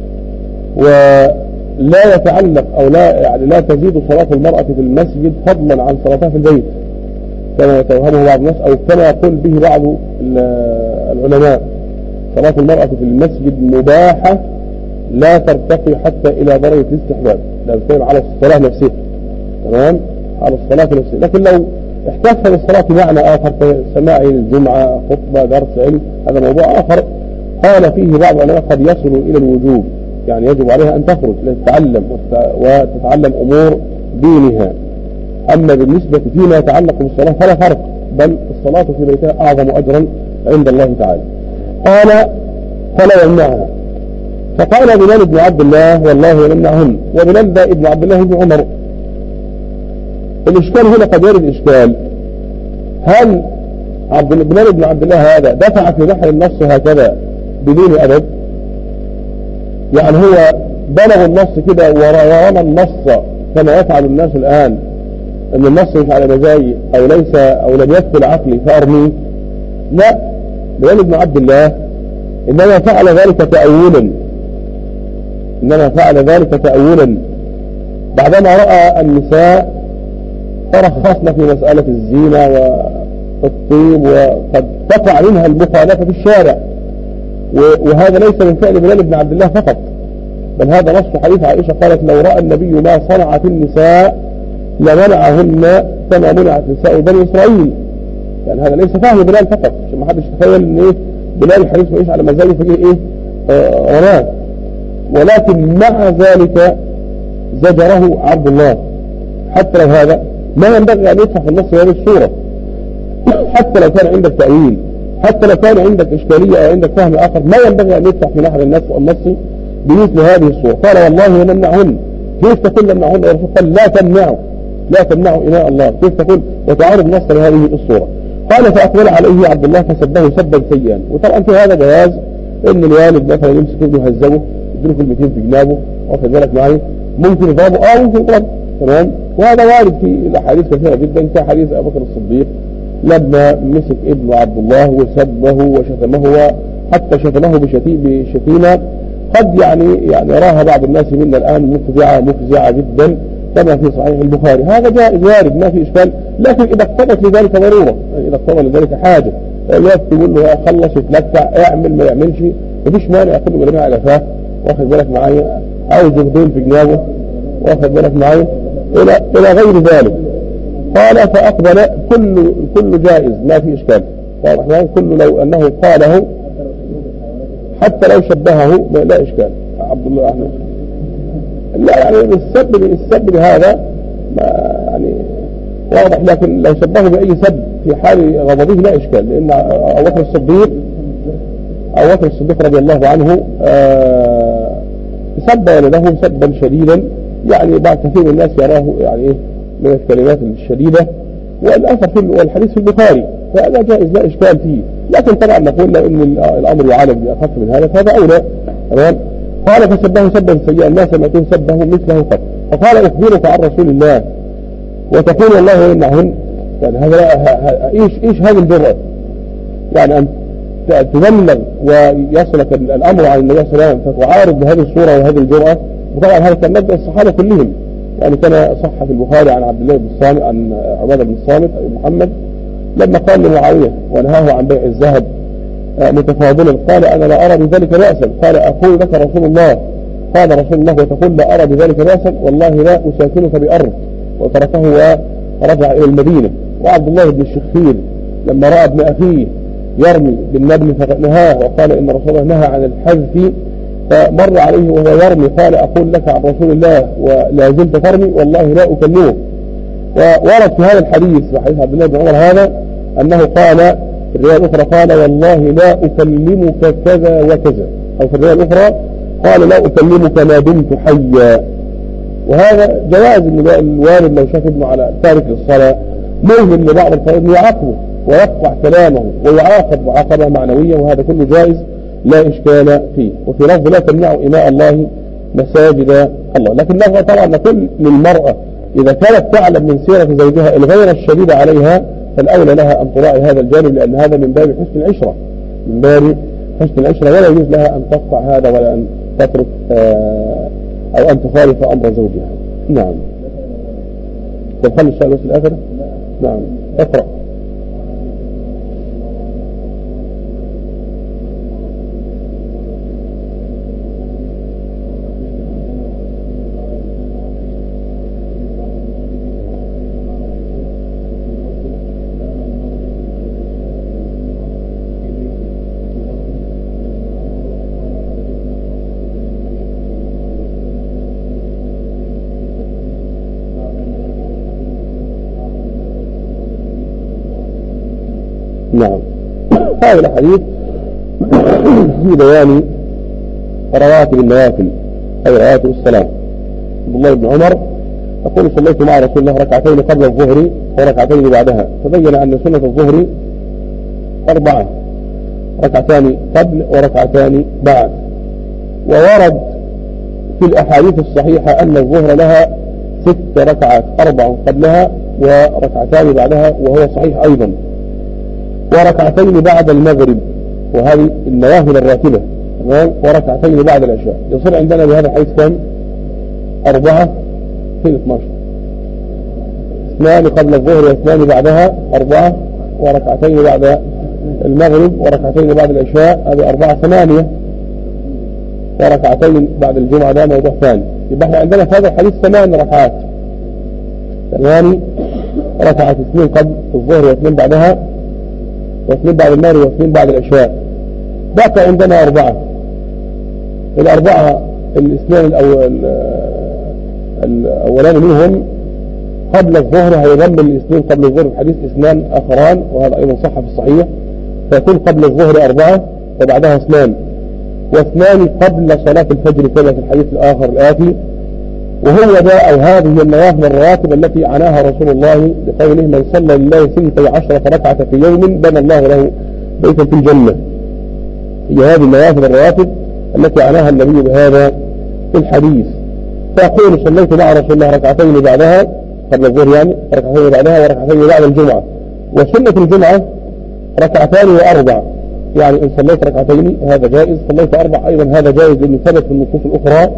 ولا يتعلق أو لا يعني لا تزيد صلاة المرأة في المسجد فضلا عن صلاتها في البيت كما يتوهمه بعض الناس، أو كما يقول به بعض العلماء صلاة المرأة في المسجد مباحة لا ترتقي حتى إلى درجة الاستحباب، لا نتكلم على الصلاة نفسها. تمام؟ على الصلاة نفسها، لكن لو احتفت بالصلاة معنى آخر كسماع الجمعة خطبة درس علم هذا موضوع آخر قال فيه بعض العلماء قد يصل إلى الوجوب، يعني يجب عليها أن تخرج لتتعلم وتتعلم أمور دينها. أما بالنسبة فيما يتعلق بالصلاة فلا فرق، بل الصلاة في بيتها أعظم أجرا عند الله تعالى. قال فلا يمنعها، فقال بلال بن عبد الله والله يمنعهن، وبلال ده ابن عبد الله بن عمر. الإشكال هنا قد يرد إشكال، هل عبد بلال بن عبد الله هذا دفع في بحر النص هكذا بدون أدب؟ يعني هو بلغ النص كده ورمى النص كما يفعل الناس الآن، ان النص مش على مزاجي او ليس او لم يدخل عقلي فارميه؟ لا، بلال بن عبد الله انما فعل ذلك تأولا، انما فعل ذلك تأولا بعدما رأى النساء ترخصن في مسألة الزينة والطيب وقد تقع منها المخالفة في الشارع، وهذا ليس من فعل بلال بن عبد الله فقط، بل هذا نص حديث عائشة قالت لو رأى النبي ما صنعت النساء لمنعهن كما منعت نساء بني إسرائيل. يعني هذا ليس فهم بلال فقط، عشان ما حدش يتخيل ان ايه بلال الحديث وإيش على مزاجه فجأة ايه آه رماه، ولكن مع ذلك زجره عبد الله. حتى لو هذا ما ينبغي أن يدفع في النص هذه الصورة، حتى لو كان عندك تأويل، حتى لو كان عندك إشكالية أو عندك فهم آخر، ما ينبغي أن يدفع في نحر النص النصي بمثل هذه الصورة. قال والله لنمنعهن، كيف تقول لمنعهن؟ الرسول قال لا تمنعوا لا تمنعوا إماء الله، كيف تقول وتعارض نص لهذه الصورة؟ قال فأقبل عليه عبد الله فسبه سبا سيئا. وطبعا في هذا جواز ان الوالد مثلا يمسك ابنه يهزمه يديله كلمتين في جنابه، واخد بالك معي، ممكن يضربه اه ممكن يضربه، تمام. وهذا وارد في الاحاديث كثيره جدا، كحديث ابو بكر الصديق لما مسك ابنه عبد الله وسبه وشتمه، وحتى شتمه بشتيمه قد يعني يعني يراها بعض الناس منا الان مفزعه مفزعه جدا كما في صحيح البخاري. هذا جائز وارد ما في اشكال، لكن اذا اقتضت لذلك ضروره، يعني اذا اقتضى لذلك حاجه، الوقت تقول له خلص يتلكع اعمل ما يعملش، مفيش مانع ياخد له جريمه على فاه، واخد بالك معايا، او جهدين في جنابه، واخد بالك معايا، الى الى غير ذلك. قال فاقبل كل كل جائز ما في اشكال، واضح كل لو انه قاله حتى لو شبهه لا اشكال. عبد الله احمد لا يعني السب السب هذا يعني واضح، لكن لو شبهه باي سب في حال غضبه لا اشكال، لان ابو بكر الصديق ابو بكر الصديق رضي الله عنه آه سب ولده سبا شديدا، يعني بعض كثير من الناس يراه يعني ايه من الكلمات الشديدة، والاثر في والحديث في البخاري، فهذا جائز لا اشكال فيه. لكن طبعا نقول لو ان الامر يعالج باخف من هذا فهذا اولى، تمام. قال فسبه سبا سيئا ما سمعتم سبه مثله قط. فقال اخبرك عن رسول الله وتقول والله يمنعهن، يعني هذا ايش ايش هذه الجرأة، يعني ان تبلغ ويصلك الامر عن النبي صلى الله عليه وسلم فتعارض بهذه الصورة وهذه الجرأة. وطبعا هذا كان مبدأ الصحابة كلهم، يعني كان صح في البخاري عن عبد الله بن الصامت عن عبادة بن الصامت محمد لما قال لمعاوية ونهاه عن بيع الذهب متفاضلا قال انا لا ارى بذلك بأسا، قال اقول لك رسول الله، قال رسول الله وتقول لا ارى بذلك بأسا، والله لا اساكنك بأرض، وتركه ورجع الى المدينة. وعبد الله بن الشخير لما رأى ابن اخيه يرمي بالنبل فنهاه وقال ان رسول الله نهى عن الحذف، فمر عليه وهو يرمي قال اقول لك عن رسول الله ولا زلت ترمي والله لا اكلمه. وورد في هذا الحديث في حديث عبد الله بن عمر هذا انه قال في الرواية الاخرى قال والله لا اكلمك كذا وكذا، او في الرواية الاخرى قال لا اكلمك ما دمت حيا. وهذا جواز ان الوالد لو شاف ابنه على تارك للصلاة مؤمن لبعض الفرائض يعاقبه ويقطع كلامه ويعاقب معاقبة معنوية، وهذا كله جائز لا إشكال فيه. وفي لفظ لا تمنعوا إماء الله مساجد الله. لكن لفظ طبعا نقول للمرأة إذا كانت تعلم من سيرة زوجها الغير الشديدة عليها فالأولى لها أن تراعي هذا الجانب، لأن هذا من باب حسن العشرة، من باب حسن العشرة، ولا يجوز لها أن تقطع هذا ولا أن تترك أو أن تخالف أمر زوجها. نعم. طب خلي الشيء بس الآخر. نعم اقرأ. نعم. هذا الحديث في بيان رواتب النوافل أي رواتب الصلاة. عبد الله بن عمر يقول صليت مع رسول الله ركعتين قبل الظهر وركعتين بعدها، فبين أن سنة الظهر أربعة، ركعتان قبل وركعتان بعد. وورد في الأحاديث الصحيحة أن الظهر لها ست ركعات، أربع قبلها وركعتان بعدها، وهو صحيح أيضا، وركعتين بعد المغرب، وهذه النوافل الراتبة، وركعتين بعد العشاء. يصير عندنا بهذا الحديث كم؟ أربعة في اثناشر، اثنان قبل الظهر واثنان بعدها، أربعة، وركعتين بعد المغرب وركعتين بعد العشاء، هذه أربعة ثمانية، وركعتين بعد الجمعة، ده موضوع ثاني. يبقى احنا عندنا في هذا الحديث ثمان ركعات، ثماني ركعت اثنين قبل الظهر واثنين بعدها واثنين بعد المغرب واثنين بعد العشاء. بقى عندنا أربعة. الأربعة الاثنين الأول الأولان منهم قبل الظهر هيضم الاثنين قبل الظهر في حديث اثنان آخران، وهذا أيضا صح في الصحيح، فيكون قبل الظهر أربعة وبعدها اثنان، واثنان قبل صلاة الفجر كما في الحديث الآخر الآتي. وهو ده أو هذه النوافل الرواتب التي عناها رسول الله بقوله من صلى لله ثنتي عشرة ركعة في يوم بنى الله له بيتا في الجنة. هي هذه النوافل الرواتب التي عناها النبي بهذا الحديث. فأقول صليت مع رسول الله ركعتين بعدها قبل الظهر، يعني ركعتين بعدها وركعتين بعد الجمعة. وسنة الجمعة ركعتان وأربع، يعني إن صليت ركعتين هذا جائز، صليت أربع أيضا هذا جائز لأنه ثبت في النصوص الأخرى.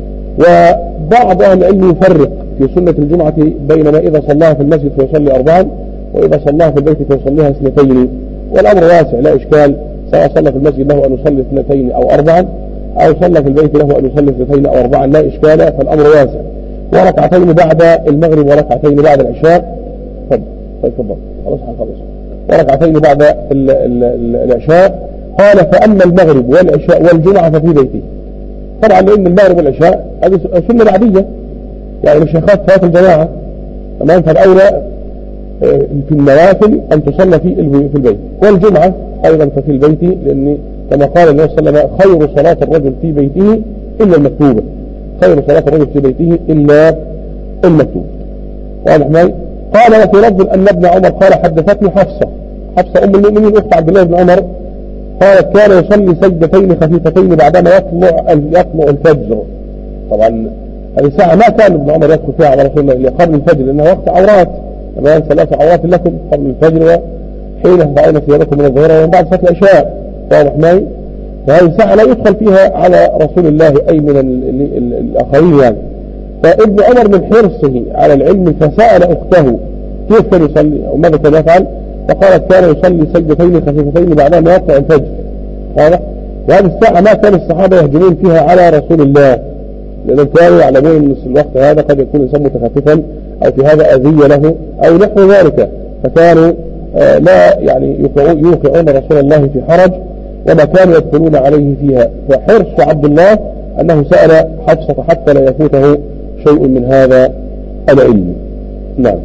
وبعض أهل العلم يفرق في سنة الجمعة بينما إذا صلاها في المسجد فيصلي أربعا وإذا صلاها في البيت فيصليها اثنتين، والأمر واسع لا إشكال، سواء صلى في المسجد له أن يصلي اثنتين أو أربعا أو صلى في البيت له أن يصلي اثنتين أو أربعا لا إشكال، فالأمر واسع. وركعتين بعد المغرب وركعتين بعد العشاء. تفضل تفضل خلاص هنخلص. وركعتين بعد ال ال ال العشاء. قال فأما المغرب والعشاء والجمعة ففي بيتي. طبعا لأن المغرب والعشاء هذه سنة بعدية، يعني مش يخاف صلاة الجماعة، تمام، فالأولى في النوافل أن تصلى في في البيت، والجمعة أيضا ففي البيت، لأن كما قال النبي صلى الله عليه وسلم خير صلاة الرجل في بيته إلا المكتوبة، خير صلاة الرجل في بيته إلا المكتوبة. واضح معي؟ قال وفي لفظ أن ابن عمر قال حدثتني حفصة حفصة أم المؤمنين أخت عبد الله بن عمر قالت كان يصلي سجدتين خفيفتين بعدما يطلع يطلع الفجر. طبعا هذه ساعة ما كان ابن عمر يدخل فيها على رسول الله قبل الفجر، لأنها وقت عورات، تمام، ثلاث عورات لكم قبل الفجر وحين تضعون ثيابكم من الظهر ومن بعد صلاة العشاء. واضح معي؟ فهذه ساعة لا يدخل فيها على رسول الله أي من الآخرين يعني. فابن عمر من حرصه على العلم فسأل أخته كيف كان يصلي أو ماذا كان يفعل، فقالت كان يصلي سجدتين خفيفتين بعدما يطلع الفجر. واضح؟ وهذه الساعة ما كان الصحابة يهجمون فيها على رسول الله، لأنهم كانوا يعلمون أن الوقت هذا قد يكون الإنسان متخففا أو في هذا أذية له أو نحو ذلك، فكانوا آه لا يعني يوقعون رسول الله في حرج وما كانوا يدخلون عليه فيها. فحرص عبد الله أنه سأل حفصة حتى لا يفوته شيء من هذا العلم. نعم.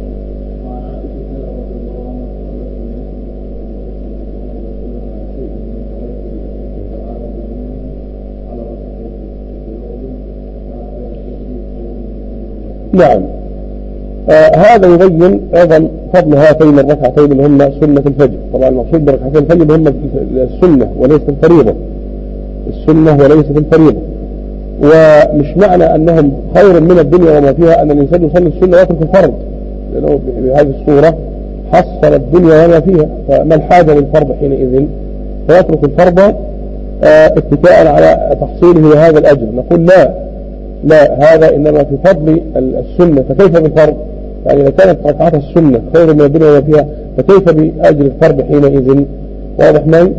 نعم. آه هذا يبين أيضا فضل هاتين الركعتين اللي هم سنة الفجر. طبعا المقصود بركعتين الفجر اللي هم السنة وليست الفريضة، السنة وليست الفريضة. ومش معنى أنهم خير من الدنيا وما فيها أن الإنسان يصلي السنة ويترك الفرض، لأنه بهذه الصورة حصل الدنيا وما فيها، فما الحاجة للفرض حينئذ؟ فيترك الفرض آه اتكاء على تحصيله هذا الأجر. نقول لا لا، هذا إنما في فضل السنة، فكيف بالفرض؟ يعني إذا كانت ركعتها السنة خير من الدنيا وما فيها فكيف بأجر الفرض حينئذ؟ واضح معي؟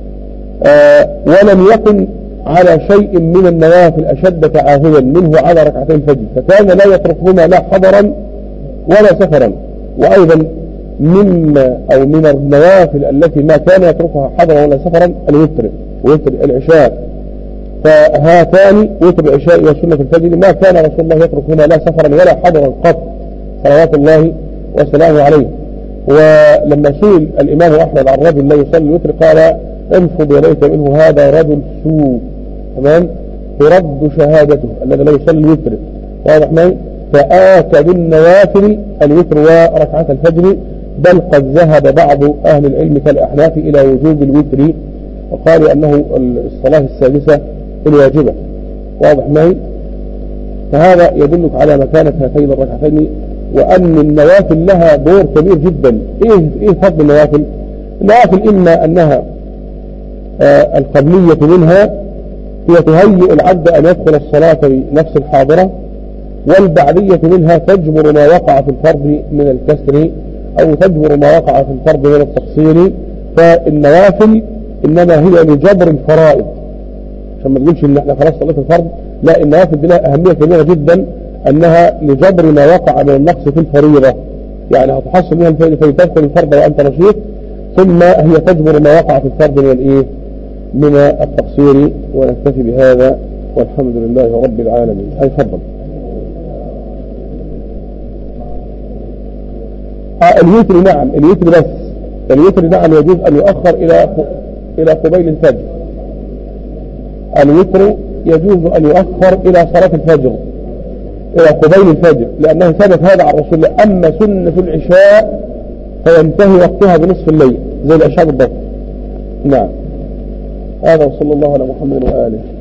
آه ولم يكن على شيء من النوافل أشد تعاهدا منه على ركعتين الفجر، فكان لا يتركهما لا حضرا ولا سفرا. وأيضا مما أو من النوافل التي ما كان يتركها حضرا ولا سفرا الوتر ووتر العشاء. فهاتان وتر العشاء وسنة الفجر ما كان رسول الله يتركهما لا سفرا ولا حضرا قط صلوات الله وسلامه عليه. ولما سئل الإمام أحمد عن رجل لا يصلي الوتر قال انفض يديك منه هذا رجل سوء، تمام، ترد شهادته الذي لا يصلي الوتر. واضح معي؟ فآكد النوافل الوتر وركعة الفجر، بل قد ذهب بعض أهل العلم كالأحناف إلى وجوب الوتر وقالوا أنه الصلاة السادسة الواجبة. واضح معي؟ فهذا يدلك على مكانة هاتين الركعتين وأن النوافل لها دور كبير جدا. إيه, إيه فضل النوافل؟ النوافل إما أنها آه القبلية منها هي تهيئ العبد أن يدخل الصلاة بنفس الحاضرة، والبعدية منها تجبر ما وقع في الفرض من الكسر أو تجبر ما وقع في الفرض من التقصير. فالنوافل إنما هي لجبر الفرائض، عشان ما تقولش إن احنا خلاص صليت الفرض، لا، النوافل دي لها أهمية كبيرة جدا أنها لجبر ما وقع من النقص في الفريضة، يعني هتحصل منها فيتدخل الفرض وأنت نشيط، ثم هي تجبر ما وقع في الفرض من الإيه من التقصير. ونكتفي بهذا والحمد لله رب العالمين. أي فضل. آه الوتر نعم، الوتر بس الوتر نعم يجوز أن يؤخر إلى إلى قبيل الفجر. الوتر يجوز أن يؤخر إلى صلاة الفجر، إلى قبيل الفجر، لأنه ثبت هذا عن رسول الله. أما سنة العشاء فينتهي وقتها بنصف الليل زي العشاء بالضبط. نعم. هذا وصلى الله على محمد وآله.